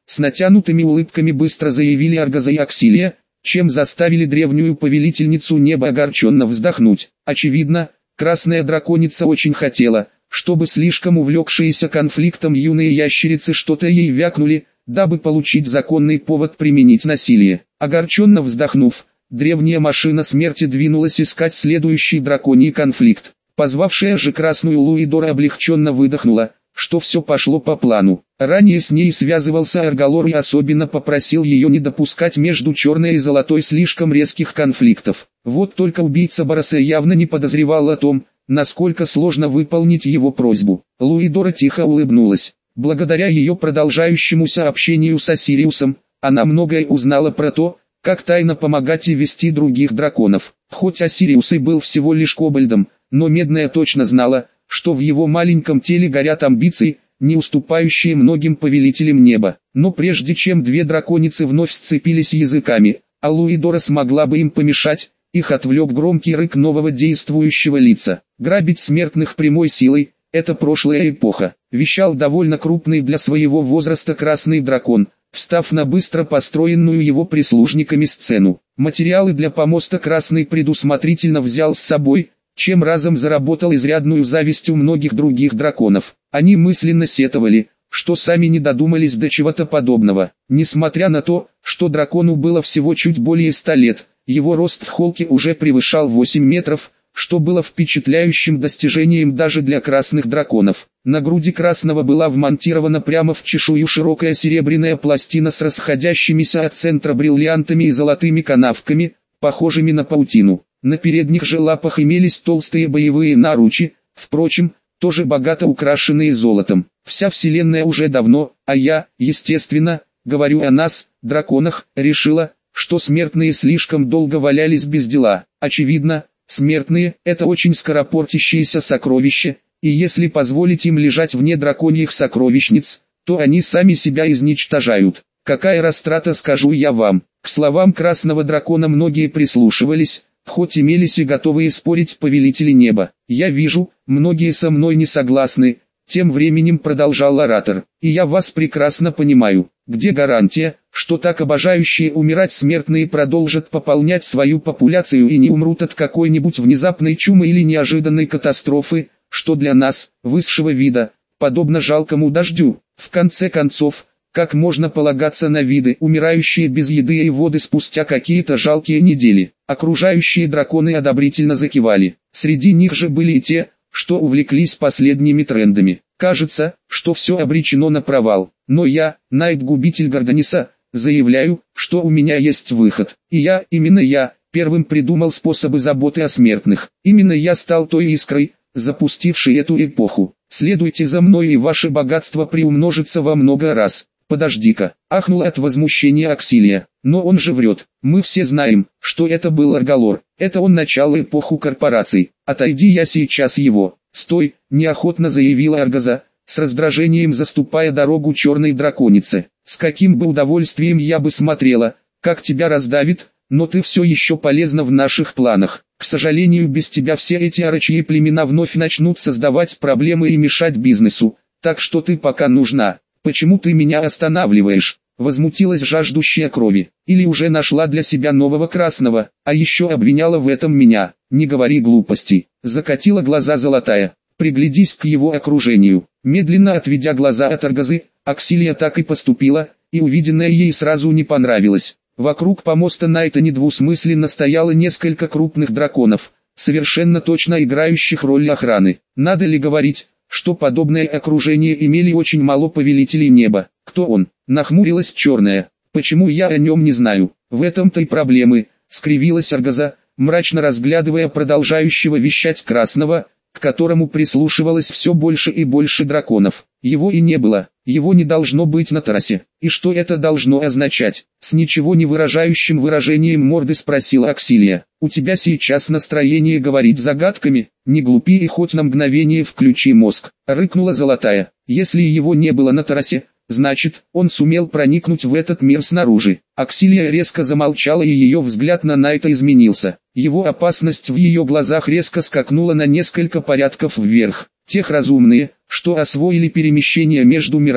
С натянутыми улыбками быстро заявили Аргаза и Аксилия, чем заставили древнюю повелительницу неба огорченно вздохнуть. Очевидно, красная драконица очень хотела, чтобы слишком увлекшиеся конфликтом юные ящерицы что-то ей вякнули, дабы получить законный повод применить насилие. Огорченно вздохнув, древняя машина смерти двинулась искать следующий драконий конфликт. Позвавшая же красную Луидора облегченно выдохнула, что все пошло по плану. Ранее с ней связывался Аргалор и особенно попросил ее не допускать между черной и золотой слишком резких конфликтов. Вот только убийца Бараса явно не подозревал о том, насколько сложно выполнить его просьбу. Луидора тихо улыбнулась. Благодаря ее продолжающемуся общению с Осириусом, она многое узнала про то, как тайно помогать и вести других драконов. Хоть Осириус и был всего лишь кобальдом, но Медная точно знала, что в его маленьком теле горят амбиции, не уступающие многим повелителям неба. Но прежде чем две драконицы вновь сцепились языками, а Луидора смогла бы им помешать, их отвлек громкий рык нового действующего лица. Грабить смертных прямой силой – это прошлая эпоха, вещал довольно крупный для своего возраста красный дракон, встав на быстро построенную его прислужниками сцену. Материалы для помоста красный предусмотрительно взял с собой, чем разом заработал изрядную зависть у многих других драконов. Они мысленно сетовали, что сами не додумались до чего-то подобного. Несмотря на то, что дракону было всего чуть более 100 лет, его рост в холке уже превышал 8 метров, что было впечатляющим достижением даже для красных драконов. На груди красного была вмонтирована прямо в чешую широкая серебряная пластина с расходящимися от центра бриллиантами и золотыми канавками, похожими на паутину. На передних же лапах имелись толстые боевые наручи, впрочем, тоже богато украшенные золотом. Вся вселенная уже давно, а я, естественно, говорю о нас, драконах, решила, что смертные слишком долго валялись без дела. Очевидно, смертные – это очень скоропортящиеся сокровища, и если позволить им лежать вне драконьих сокровищниц, то они сами себя изничтожают. Какая растрата, скажу я вам. К словам красного дракона многие прислушивались, хоть имелись и готовые спорить повелители неба. Я вижу, многие со мной не согласны, тем временем продолжал оратор, и я вас прекрасно понимаю. Где гарантия, что так обожающие умирать смертные продолжат пополнять свою популяцию и не умрут от какой-нибудь внезапной чумы или неожиданной катастрофы, что для нас, высшего вида, подобно жалкому дождю? В конце концов, как можно полагаться на виды, умирающие без еды и воды спустя какие-то жалкие недели? Окружающие драконы одобрительно закивали. Среди них же были и те, что увлеклись последними трендами. Кажется, что все обречено на провал. Но я, Найт-губитель Гордониса, заявляю, что у меня есть выход. И именно я, первым придумал способы заботы о смертных. Именно я стал той искрой, запустившей эту эпоху. Следуйте за мной, и ваше богатство приумножится во много раз. Подожди-ка, ахнула от возмущения Аксилия. Но он же врет. Мы все знаем, что это был Аргалор. Это он начал эпоху корпораций. Отойди, я сейчас его. Стой, неохотно заявила Аргаза, с раздражением заступая дорогу черной драконице. С каким бы удовольствием я бы смотрела, как тебя раздавит, но ты все еще полезна в наших планах. К сожалению, без тебя все эти орочьи племена вновь начнут создавать проблемы и мешать бизнесу, так что ты пока нужна. Почему ты меня останавливаешь? Возмутилась жаждущая крови. Или уже нашла для себя нового красного, а еще обвиняла в этом меня. Не говори глупостей. Закатила глаза золотая. Приглядись к его окружению. Медленно отведя глаза от Аргазы, Аксилия так и поступила, и увиденное ей сразу не понравилось. Вокруг помоста Найта недвусмысленно стояло несколько крупных драконов, совершенно точно играющих роль охраны. Надо ли говорить, что подобное окружение имели очень мало повелителей неба? Кто он? Нахмурилась черная. Почему я о нем не знаю? В этом-то и проблемы, скривилась Аргаза, мрачно разглядывая продолжающего вещать красного, к которому прислушивалось все больше и больше драконов. Его и не было, его не должно быть на террасе. И что это должно означать? С ничего не выражающим выражением морды спросила Аксилия. У тебя сейчас настроение говорить загадками? Не глупи и хоть на мгновение включи мозг. Рыкнула золотая. Если его не было на террасе, значит, он сумел проникнуть в этот мир снаружи. Аксилия резко замолчала, и ее взгляд на Найта изменился. Его опасность в ее глазах резко скакнула на несколько порядков вверх. Тех разумные, что освоили перемещение между мирами,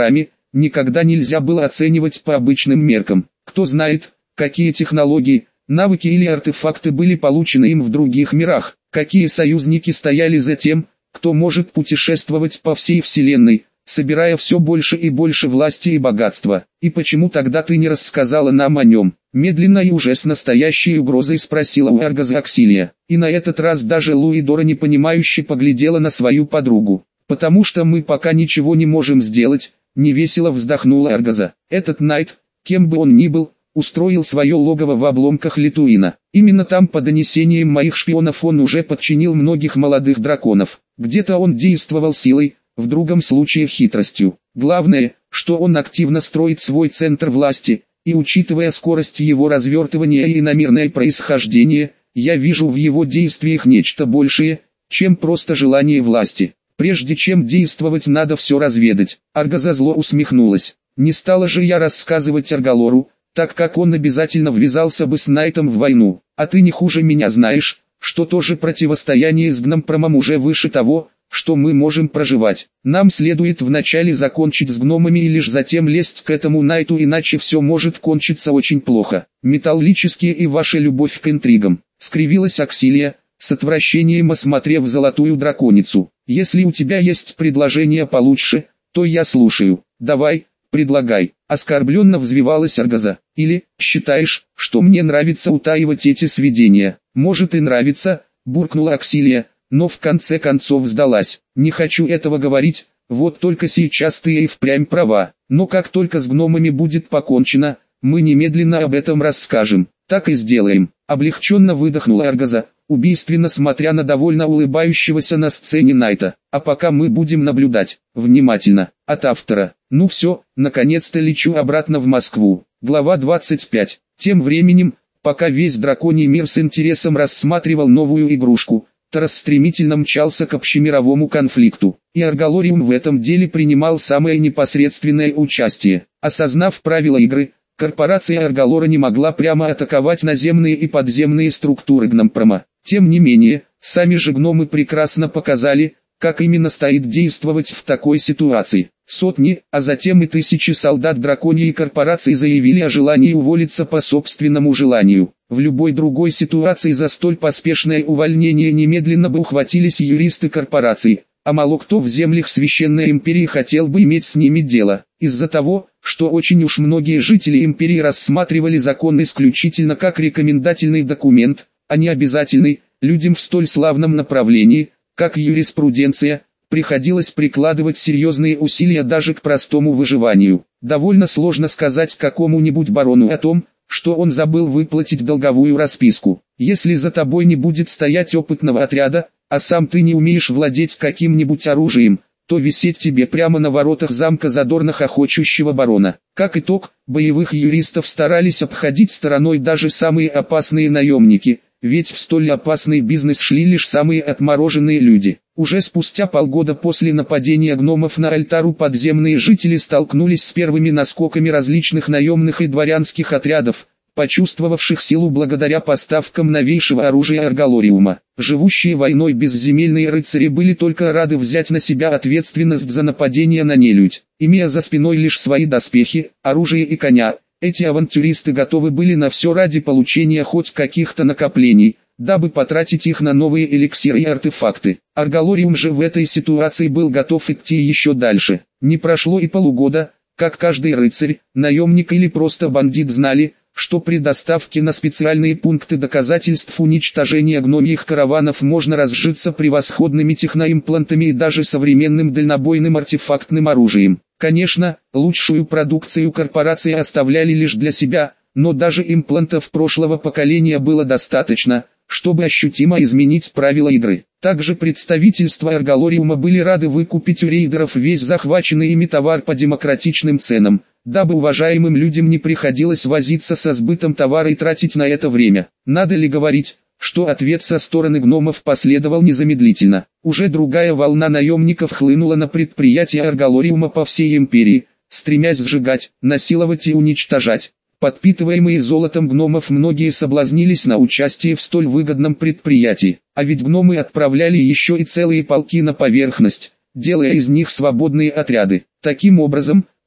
никогда нельзя было оценивать по обычным меркам. Кто знает, какие технологии, навыки или артефакты были получены им в других мирах, какие союзники стояли за тем, кто может путешествовать по всей вселенной, собирая все больше и больше власти и богатства. И почему тогда ты не рассказала нам о нем? Медленно и уже с настоящей угрозой спросила у Аргаза Аксилия. И на этот раз даже Луидора непонимающе поглядела на свою подругу. Потому что мы пока ничего не можем сделать, невесело вздохнула Аргаза. Этот Найт, кем бы он ни был, устроил свое логово в обломках Литуина. Именно там, по донесениям моих шпионов, он уже подчинил многих молодых драконов. Где-то он действовал силой, в другом случае хитростью. Главное, что он активно строит свой центр власти, и учитывая скорость его развертывания и иномирное происхождение, я вижу в его действиях нечто большее, чем просто желание власти. Прежде чем действовать, надо все разведать. Аргаза зло усмехнулась. Не стала же я рассказывать Аргалору, так как он обязательно ввязался бы с Найтом в войну. А ты не хуже меня знаешь, что тоже противостояние с Гномпромом уже выше того, что мы можем проживать. Нам следует вначале закончить с гномами и лишь затем лезть к этому Найту, иначе все может кончиться очень плохо. Металлические и ваша любовь к интригам. Скривилась Аксилия, с отвращением осмотрев золотую драконицу. Если у тебя есть предложение получше, то я слушаю. Давай, предлагай. Оскорбленно взвивалась Аргаза. Или, считаешь, что мне нравится утаивать эти сведения? Может и нравится, буркнула Аксилия, но в конце концов сдалась. Не хочу этого говорить, вот только сейчас ты и впрямь права. Но как только с гномами будет покончено, мы немедленно об этом расскажем. Так и сделаем. Облегченно выдохнула Аргаза, убийственно смотря на довольно улыбающегося на сцене Найта. А пока мы будем наблюдать, внимательно, от автора. Ну все, наконец-то лечу обратно в Москву. Глава 25. Тем временем, пока весь драконий мир с интересом рассматривал новую игрушку, Тарас стремительно мчался к общемировому конфликту, и Аргалориум в этом деле принимал самое непосредственное участие. Осознав правила игры, корпорация Аргалора не могла прямо атаковать наземные и подземные структуры Гномпрома. Тем не менее, сами же гномы прекрасно показали, как именно стоит действовать в такой ситуации. Сотни, а затем и тысячи солдат драконьей корпорации заявили о желании уволиться по собственному желанию. В любой другой ситуации за столь поспешное увольнение немедленно бы ухватились юристы корпорации, а мало кто в землях Священной Империи хотел бы иметь с ними дело. Из-за того, что очень уж многие жители Империи рассматривали закон исключительно как рекомендательный документ, а не обязательный, людям в столь славном направлении, как юриспруденция, приходилось прикладывать серьезные усилия даже к простому выживанию. Довольно сложно сказать какому-нибудь барону о том, что он забыл выплатить долговую расписку. Если за тобой не будет стоять опытного отряда, а сам ты не умеешь владеть каким-нибудь оружием, то висеть тебе прямо на воротах замка задорно хохочущего барона. Как итог, боевых юристов старались обходить стороной даже самые опасные наемники, ведь в столь опасный бизнес шли лишь самые отмороженные люди. Уже спустя полгода после нападения гномов на Альтару подземные жители столкнулись с первыми наскоками различных наемных и дворянских отрядов, почувствовавших силу благодаря поставкам новейшего оружия Аргалориума. Живущие войной безземельные рыцари были только рады взять на себя ответственность за нападение на нелюдь. Имея за спиной лишь свои доспехи, оружие и коня, эти авантюристы готовы были на все ради получения хоть каких-то накоплений, дабы потратить их на новые эликсиры и артефакты. Аргалориум же в этой ситуации был готов идти еще дальше. Не прошло и полугода, как каждый рыцарь, наемник или просто бандит знали, что при доставке на специальные пункты доказательств уничтожения гномьих караванов можно разжиться превосходными техноимплантами и даже современным дальнобойным артефактным оружием. Конечно, лучшую продукцию корпорации оставляли лишь для себя, но даже имплантов прошлого поколения было достаточно, чтобы ощутимо изменить правила игры. Также представительства Аргалориума были рады выкупить у рейдеров весь захваченный ими товар по демократичным ценам, дабы уважаемым людям не приходилось возиться со сбытом товара и тратить на это время. Надо ли говорить, что ответ со стороны гномов последовал незамедлительно. Уже другая волна наемников хлынула на предприятия Аргалориума по всей империи, стремясь сжигать, насиловать и уничтожать. Подпитываемые золотом гномов многие соблазнились на участие в столь выгодном предприятии, а ведь гномы отправляли еще и целые полки на поверхность, делая из них свободные отряды. Таким образом,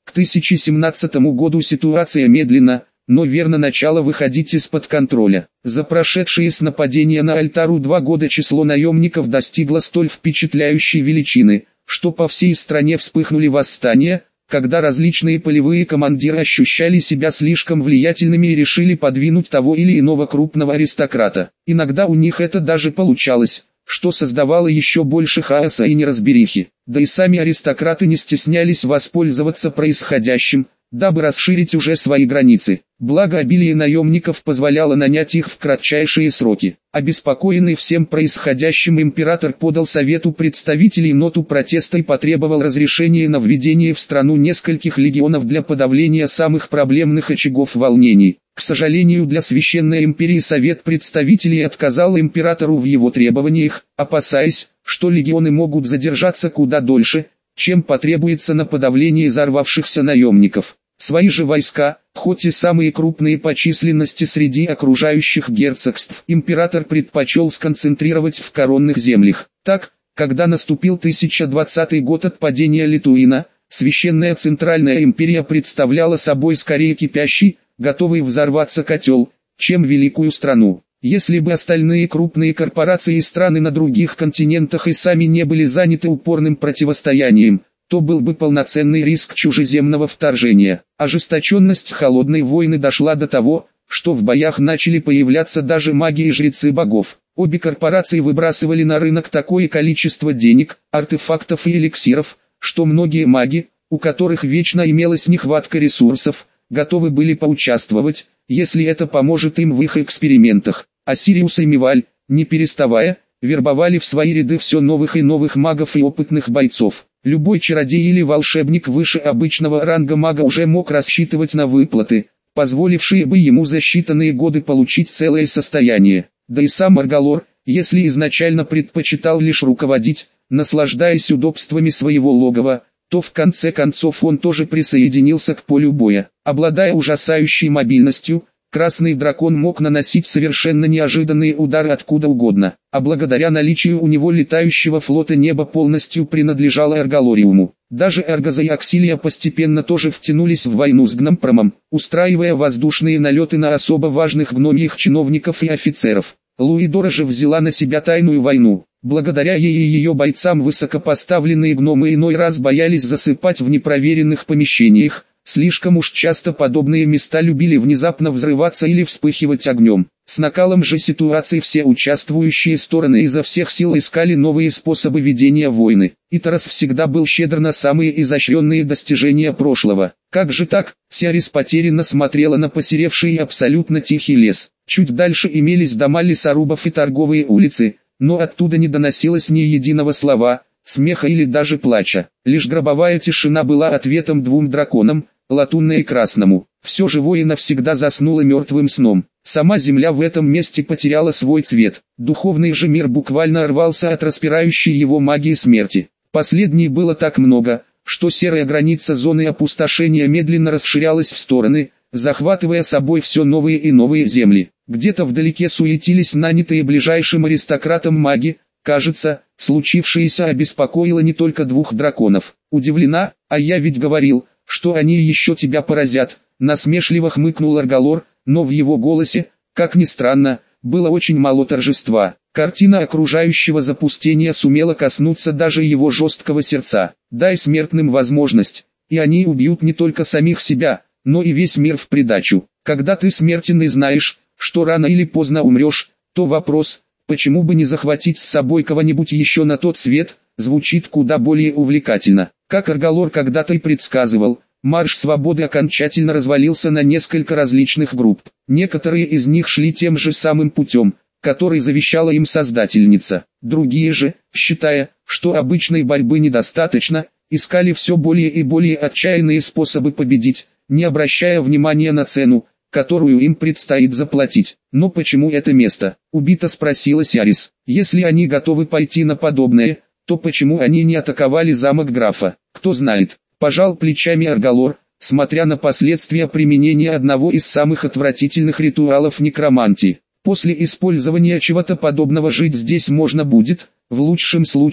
К 1017 году ситуация медленно, но верно начала выходить из-под контроля. За прошедшие с нападения на Альтару 2 года число наемников достигло столь впечатляющей величины, что по всей стране вспыхнули восстания, когда различные полевые командиры ощущали себя слишком влиятельными и решили подвинуть того или иного крупного аристократа. Иногда у них это даже получалось, что создавало еще больше хаоса и неразберихи. Да и сами аристократы не стеснялись воспользоваться происходящим, дабы расширить уже свои границы. Благо обилие наемников позволяло нанять их в кратчайшие сроки. Обеспокоенный всем происходящим император подал совету представителей ноту протеста и потребовал разрешения на введение в страну нескольких легионов для подавления самых проблемных очагов волнений. К сожалению, для Священной империи Совет представителей отказал императору в его требованиях, опасаясь, что легионы могут задержаться куда дольше, чем потребуется на подавление взорвавшихся наемников. Свои же войска, хоть и самые крупные по численности среди окружающих герцогств, император предпочел сконцентрировать в коронных землях. Так, когда наступил 1020 год от падения Литуина, Священная Центральная империя представляла собой скорее кипящий, готовый взорваться котел, чем великую страну. Если бы остальные крупные корпорации и страны на других континентах и сами не были заняты упорным противостоянием, то был бы полноценный риск чужеземного вторжения. Ожесточенность холодной войны дошла до того, что в боях начали появляться даже маги и жрецы богов. Обе корпорации выбрасывали на рынок такое количество денег, артефактов и эликсиров, что многие маги, у которых вечно имелась нехватка ресурсов, готовы были поучаствовать, если это поможет им в их экспериментах. А Сириус и Миваль, не переставая, вербовали в свои ряды все новых и новых магов и опытных бойцов. Любой чародей или волшебник выше обычного ранга мага уже мог рассчитывать на выплаты, позволившие бы ему за считанные годы получить целое состояние. Да и сам Аргалор, если изначально предпочитал лишь руководить, наслаждаясь удобствами своего логова, то в конце концов он тоже присоединился к полю боя. Обладая ужасающей мобильностью, Красный Дракон мог наносить совершенно неожиданные удары откуда угодно, а благодаря наличию у него летающего флота небо полностью принадлежало Аргалориуму. Даже Эргоза и Аксилия постепенно тоже втянулись в войну с Гномпромом, устраивая воздушные налеты на особо важных гномьих чиновников и офицеров. Луидора же взяла на себя тайную войну. Благодаря ей и ее бойцам высокопоставленные гномы иной раз боялись засыпать в непроверенных помещениях. Слишком уж часто подобные места любили внезапно взрываться или вспыхивать огнем. С накалом же ситуации все участвующие стороны изо всех сил искали новые способы ведения войны. И Тарас всегда был щедр на самые изощренные достижения прошлого. Как же так? Сиарис потерянно смотрела на посеревший и абсолютно тихий лес. Чуть дальше имелись дома лесорубов и торговые улицы, но оттуда не доносилось ни единого слова, смеха или даже плача. Лишь гробовая тишина была ответом двум драконам, Латунной и Красному. Все живое навсегда заснуло мертвым сном. Сама земля в этом месте потеряла свой цвет. Духовный же мир буквально рвался от распирающей его магии смерти. Последней было так много, что серая граница зоны опустошения медленно расширялась в стороны, захватывая собой все новые и новые земли. Где-то вдалеке суетились нанятые ближайшим аристократам маги. Кажется, случившееся обеспокоило не только двух драконов. Удивлена, а я ведь говорил, что они еще тебя поразят, насмешливо хмыкнул Аргалор, но в его голосе, как ни странно, было очень мало торжества. Картина окружающего запустения сумела коснуться даже его жесткого сердца. Дай смертным возможность, и они убьют не только самих себя, но и весь мир в придачу. Когда ты смертен и знаешь, что рано или поздно умрешь, то вопрос, почему бы не захватить с собой кого-нибудь еще на тот свет, звучит куда более увлекательно. Как Аргалор когда-то и предсказывал, марш свободы окончательно развалился на несколько различных групп. Некоторые из них шли тем же самым путем, который завещала им Создательница. Другие же, считая, что обычной борьбы недостаточно, искали все более и более отчаянные способы победить, не обращая внимания на цену, которую им предстоит заплатить. Но почему это место? Убито спросила Сиарис. Если они готовы пойти на подобное, то почему они не атаковали замок графа? Кто знает. Пожал плечами Аргалор, смотря на последствия применения одного из самых отвратительных ритуалов некромантии. После использования чего-то подобного жить здесь можно будет, в лучшем случае,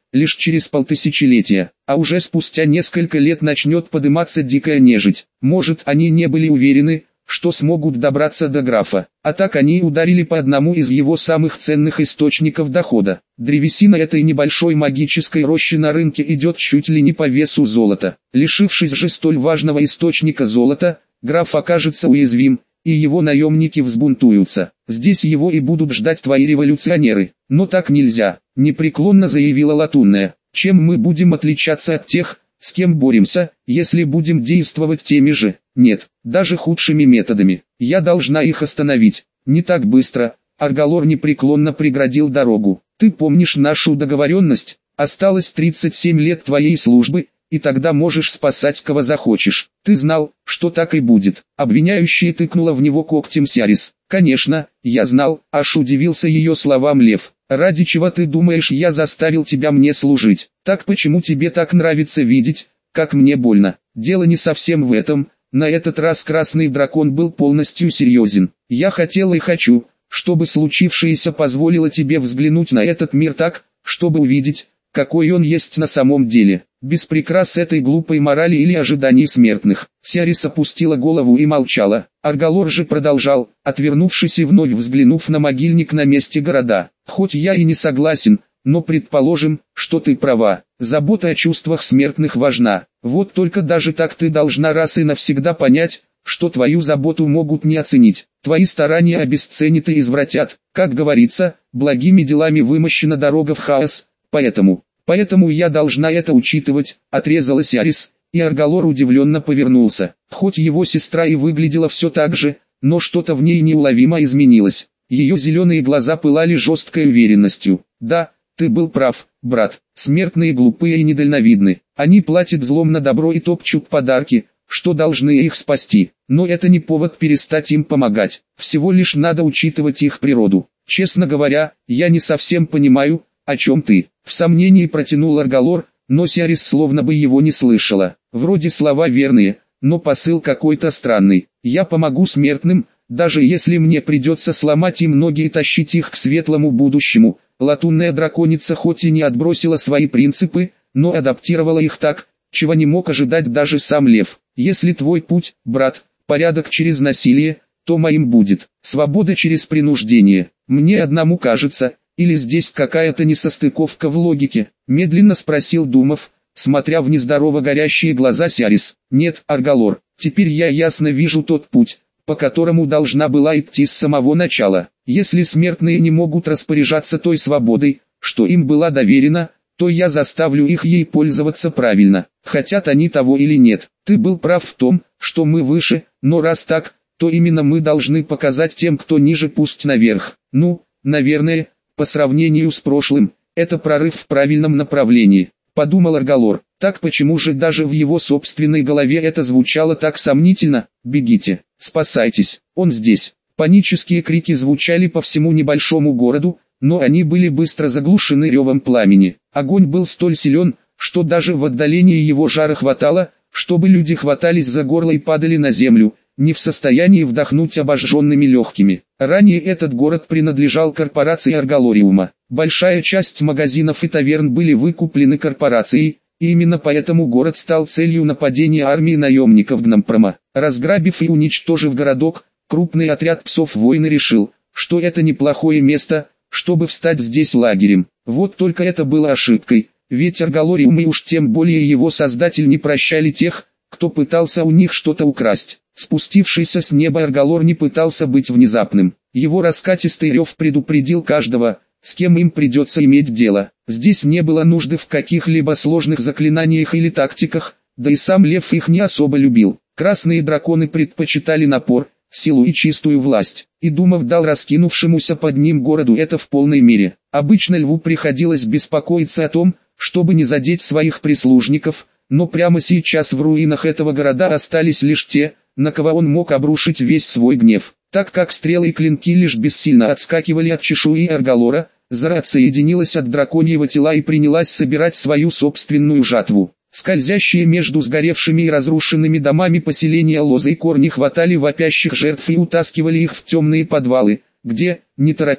лишь через полтысячелетия, а уже спустя несколько лет начнет подниматься дикая нежить. Может, они не были уверены, что смогут добраться до графа, а так они ударили по одному из его самых ценных источников дохода. Древесина этой небольшой магической рощи на рынке идет чуть ли не по весу золота. Лишившись же столь важного источника золота, граф окажется уязвим, и его наемники взбунтуются. Здесь его и будут ждать твои революционеры. Но так нельзя, непреклонно заявила Латунная. Чем мы будем отличаться от тех, с кем боремся, если будем действовать теми же? Нет, даже худшими методами. Я должна их остановить. Не так быстро. Аргалор непреклонно преградил дорогу. Ты помнишь нашу договоренность? Осталось 37 лет твоей службы, и тогда можешь спасать кого захочешь. Ты знал, что так и будет. Обвиняющая тыкнула в него когтем Сиарис. Конечно, я знал, аж удивился ее словам Лев. Ради чего ты думаешь, я заставил тебя мне служить? Так почему тебе так нравится видеть, как мне больно? Дело не совсем в этом. На этот раз Красный Дракон был полностью серьезен. Я хотел и хочу, чтобы случившееся позволило тебе взглянуть на этот мир так, чтобы увидеть, какой он есть на самом деле, без прикрас этой глупой морали или ожиданий смертных. Сиарис опустила голову и молчала. Аргалор же продолжал, отвернувшись и вновь взглянув на могильник на месте города. Хоть я и не согласен, но предположим, что ты права. Забота о чувствах смертных важна. Вот только даже так ты должна раз и навсегда понять, что твою заботу могут не оценить. Твои старания обесценят и извратят. Как говорится, благими делами вымощена дорога в хаос. Поэтому я должна это учитывать, отрезала Сиарис, и Аргалор удивленно повернулся. Хоть его сестра и выглядела все так же, но что-то в ней неуловимо изменилось. Ее зеленые глаза пылали жесткой уверенностью. Да, ты был прав, брат, смертные глупые и недальновидны. Они платят злом на добро и топчут подарки, что должны их спасти. Но это не повод перестать им помогать. Всего лишь надо учитывать их природу. Честно говоря, я не совсем понимаю, о чем ты. В сомнении протянул Аргалор, но Сиарис словно бы его не слышала. Вроде слова верные, но посыл какой-то странный. Я помогу смертным, даже если мне придется сломать им ноги и тащить их к светлому будущему. Латунная драконица хоть и не отбросила свои принципы, но адаптировала их так, чего не мог ожидать даже сам Лев. Если твой путь, брат, порядок через насилие, то моим будет свобода через принуждение. Мне одному кажется, или здесь какая-то несостыковка в логике, медленно спросил Думов, смотря в нездорово горящие глаза Сиарис. Нет, Аргалор, теперь я ясно вижу тот путь, по которому должна была идти с самого начала. Если смертные не могут распоряжаться той свободой, что им была доверена, то я заставлю их ей пользоваться правильно, хотят они того или нет. Ты был прав в том, что мы выше, но раз так, то именно мы должны показать тем, кто ниже, пусть наверх. Ну, наверное, по сравнению с прошлым, это прорыв в правильном направлении, подумал Аргалор. Так почему же даже в его собственной голове это звучало так сомнительно? Бегите, спасайтесь, он здесь. Панические крики звучали по всему небольшому городу, но они были быстро заглушены ревом пламени. Огонь был столь силен, что даже в отдалении его жара хватало, чтобы люди хватались за горло и падали на землю, не в состоянии вдохнуть обожженными легкими. Ранее этот город принадлежал корпорации Аргалориума. Большая часть магазинов и таверн были выкуплены корпорацией, и именно поэтому город стал целью нападения армии наемников Гномпрома. Разграбив и уничтожив городок, крупный отряд псов-воина решил, что это неплохое место, чтобы встать здесь лагерем. Вот только это было ошибкой, ведь Аргалориум и уж тем более его создатель не прощали тех, кто пытался у них что-то украсть. Спустившийся с неба Аргалор не пытался быть внезапным. Его раскатистый рев предупредил каждого, с кем им придется иметь дело. Здесь не было нужды в каких-либо сложных заклинаниях или тактиках, да и сам Лев их не особо любил. Красные драконы предпочитали напор, силу и чистую власть, и Думов дал раскинувшемуся под ним городу это в полной мере. Обычно Льву приходилось беспокоиться о том, чтобы не задеть своих прислужников, но прямо сейчас в руинах этого города остались лишь те, на кого он мог обрушить весь свой гнев. Так как стрелы и клинки лишь бессильно отскакивали от чешуи Аргалора, Зара отсоединилась от драконьего тела и принялась собирать свою собственную жатву. Скользящие между сгоревшими и разрушенными домами поселения лозы и корни хватали вопящих жертв и утаскивали их в темные подвалы, где, не торопясь,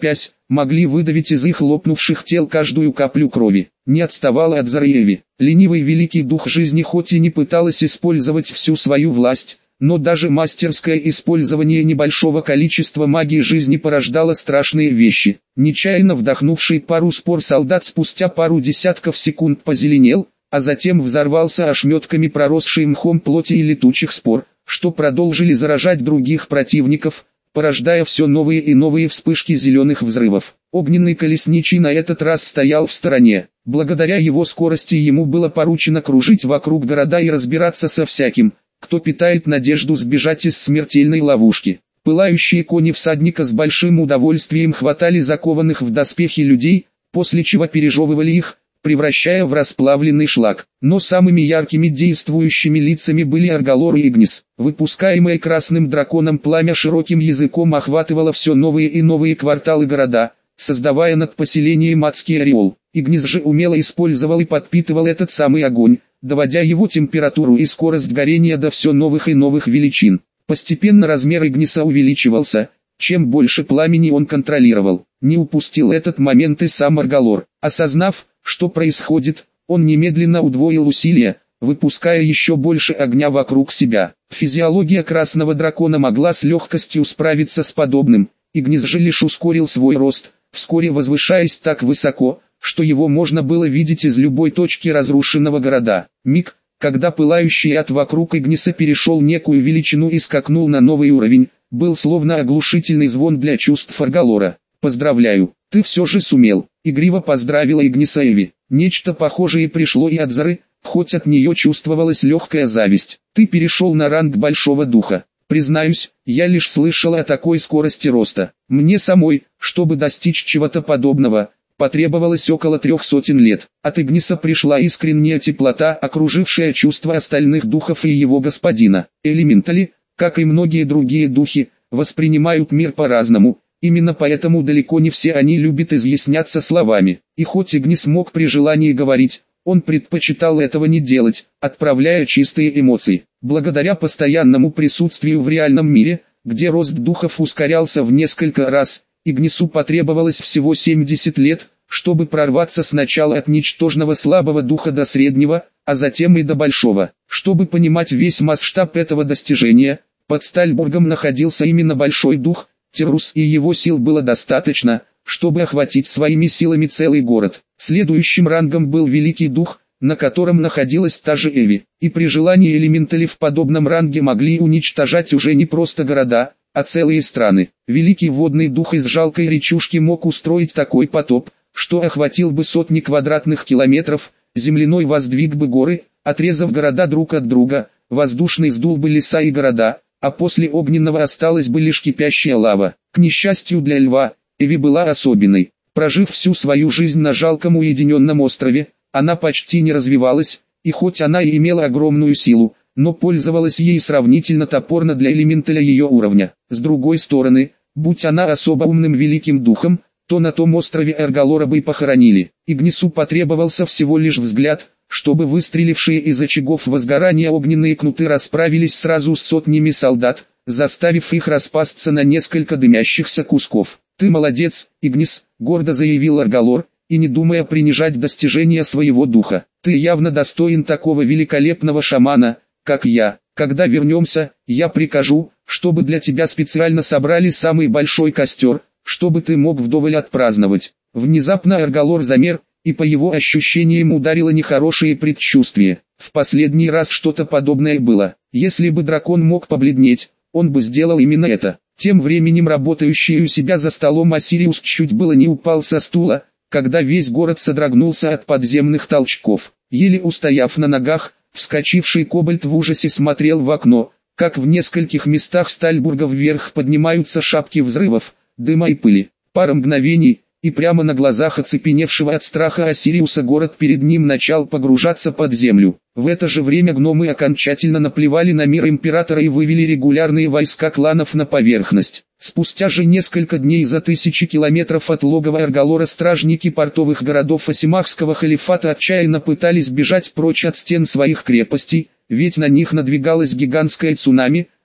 могли выдавить из их лопнувших тел каждую каплю крови. Не отставала от Зараеви. Ленивый великий дух жизни хоть и не пыталась использовать всю свою власть, но даже мастерское использование небольшого количества магии жизни порождало страшные вещи. Нечаянно вдохнувший пару спор солдат спустя пару десятков секунд позеленел, а затем взорвался ошметками проросшей мхом плоти и летучих спор, что продолжили заражать других противников, порождая все новые и новые вспышки зеленых взрывов. Огненный колесничий на этот раз стоял в стороне. Благодаря его скорости ему было поручено кружить вокруг города и разбираться со всяким, кто питает надежду сбежать из смертельной ловушки. Пылающие кони всадника с большим удовольствием хватали закованных в доспехи людей, после чего пережевывали их, превращая в расплавленный шлак. Но самыми яркими действующими лицами были Аргалор и Игнис. Выпускаемое красным драконом пламя широким языком охватывало все новые и новые кварталы города, создавая над поселением адский ореол. Игнис же умело использовал и подпитывал этот самый огонь, доводя его температуру и скорость горения до все новых и новых величин. Постепенно размер Игниса увеличивался, чем больше пламени он контролировал. Не упустил этот момент и сам Аргалор. Осознав, что происходит, он немедленно удвоил усилия, выпуская еще больше огня вокруг себя. Физиология красного дракона могла с легкостью справиться с подобным, Игнис же лишь ускорил свой рост, вскоре возвышаясь так высоко, что его можно было видеть из любой точки разрушенного города. Миг, когда пылающий ад вокруг Игниса перешел некую величину и скакнул на новый уровень, был словно оглушительный звон для чувств Аргалора. «Поздравляю, ты все же сумел», — игриво поздравила Игниса Эви. Нечто похожее пришло и от Зары, хоть от нее чувствовалась легкая зависть. «Ты перешел на ранг Большого Духа. Признаюсь, я лишь слышала о такой скорости роста. Мне самой, чтобы достичь чего-то подобного, потребовалось около 300 лет». От Игниса пришла искренняя теплота, окружившая чувства остальных духов и его господина. Элементали, как и многие другие духи, воспринимают мир по-разному. Именно поэтому далеко не все они любят изъясняться словами. И хоть Игнис мог при желании говорить, он предпочитал этого не делать, отправляя чистые эмоции. Благодаря постоянному присутствию в реальном мире, где рост духов ускорялся в несколько раз, Игнису потребовалось всего 70 лет, чтобы прорваться сначала от ничтожного слабого духа до среднего, а затем и до большого. Чтобы понимать весь масштаб этого достижения, под Стальбургом находился именно большой дух, Террус, и его сил было достаточно, чтобы охватить своими силами целый город. Следующим рангом был Великий Дух, на котором находилась та же Эви, и при желании элементали в подобном ранге могли уничтожать уже не просто города, а целые страны. Великий Водный Дух из жалкой речушки мог устроить такой потоп, что охватил бы сотни квадратных километров, земляной воздвиг бы горы, отрезав города друг от друга, воздушный сдул бы леса и города, а после огненного осталась бы лишь кипящая лава. К несчастью для льва, Эви была особенной. Прожив всю свою жизнь на жалком уединенном острове, она почти не развивалась, и хоть она и имела огромную силу, но пользовалась ей сравнительно топорно для элементаля ее уровня. С другой стороны, будь она особо умным великим духом, то на том острове Аргалора бы и похоронили. Игнису потребовался всего лишь взгляд, чтобы выстрелившие из очагов возгорания огненные кнуты расправились сразу с сотнями солдат, заставив их распасться на несколько дымящихся кусков. «Ты молодец, Игнис», — гордо заявил Аргалор, и не думая принижать достижения своего духа. «Ты явно достоин такого великолепного шамана, как я. Когда вернемся, я прикажу, чтобы для тебя специально собрали самый большой костер, чтобы ты мог вдоволь отпраздновать». Внезапно Аргалор замер, и по его ощущениям ударило нехорошее предчувствие. В последний раз что-то подобное было. Если бы дракон мог побледнеть, он бы сделал именно это. Тем временем работающий у себя за столом Осириус чуть было не упал со стула, когда весь город содрогнулся от подземных толчков. Еле устояв на ногах, вскочивший Кобальт в ужасе смотрел в окно, как в нескольких местах Стальбурга вверх поднимаются шапки взрывов, дыма и пыли. Пара мгновений, и прямо на глазах оцепеневшего от страха Осириуса город перед ним начал погружаться под землю. В это же время гномы окончательно наплевали на мир императора и вывели регулярные войска кланов на поверхность. Спустя же несколько дней за тысячи километров от логова Аргалора стражники портовых городов Асимахского халифата отчаянно пытались бежать прочь от стен своих крепостей, ведь на них надвигалось гигантское цунами,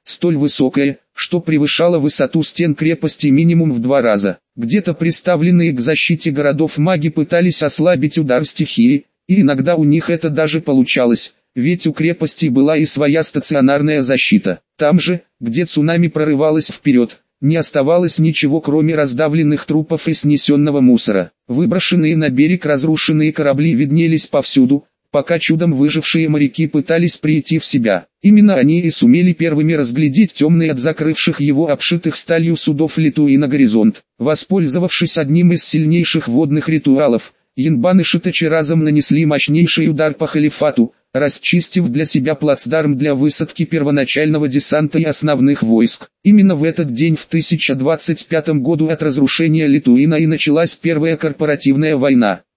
столь высокое, что превышало высоту стен крепости минимум в 2 раза. Где-то приставленные к защите городов маги пытались ослабить удар стихии, и иногда у них это даже получалось, ведь у крепости была и своя стационарная защита. Там же, где цунами прорывалось вперед, не оставалось ничего кроме раздавленных трупов и снесенного мусора. Выброшенные на берег разрушенные корабли виднелись повсюду, пока чудом выжившие моряки пытались прийти в себя. Именно они и сумели первыми разглядеть темный от закрывших его обшитых сталью судов Литуина горизонт. Воспользовавшись одним из сильнейших водных ритуалов, Янбан и Шитачи разом нанесли мощнейший удар по халифату, расчистив для себя плацдарм для высадки первоначального десанта и основных войск. Именно в этот день в 1025 году от разрушения Литуина и началась Первая корпоративная война.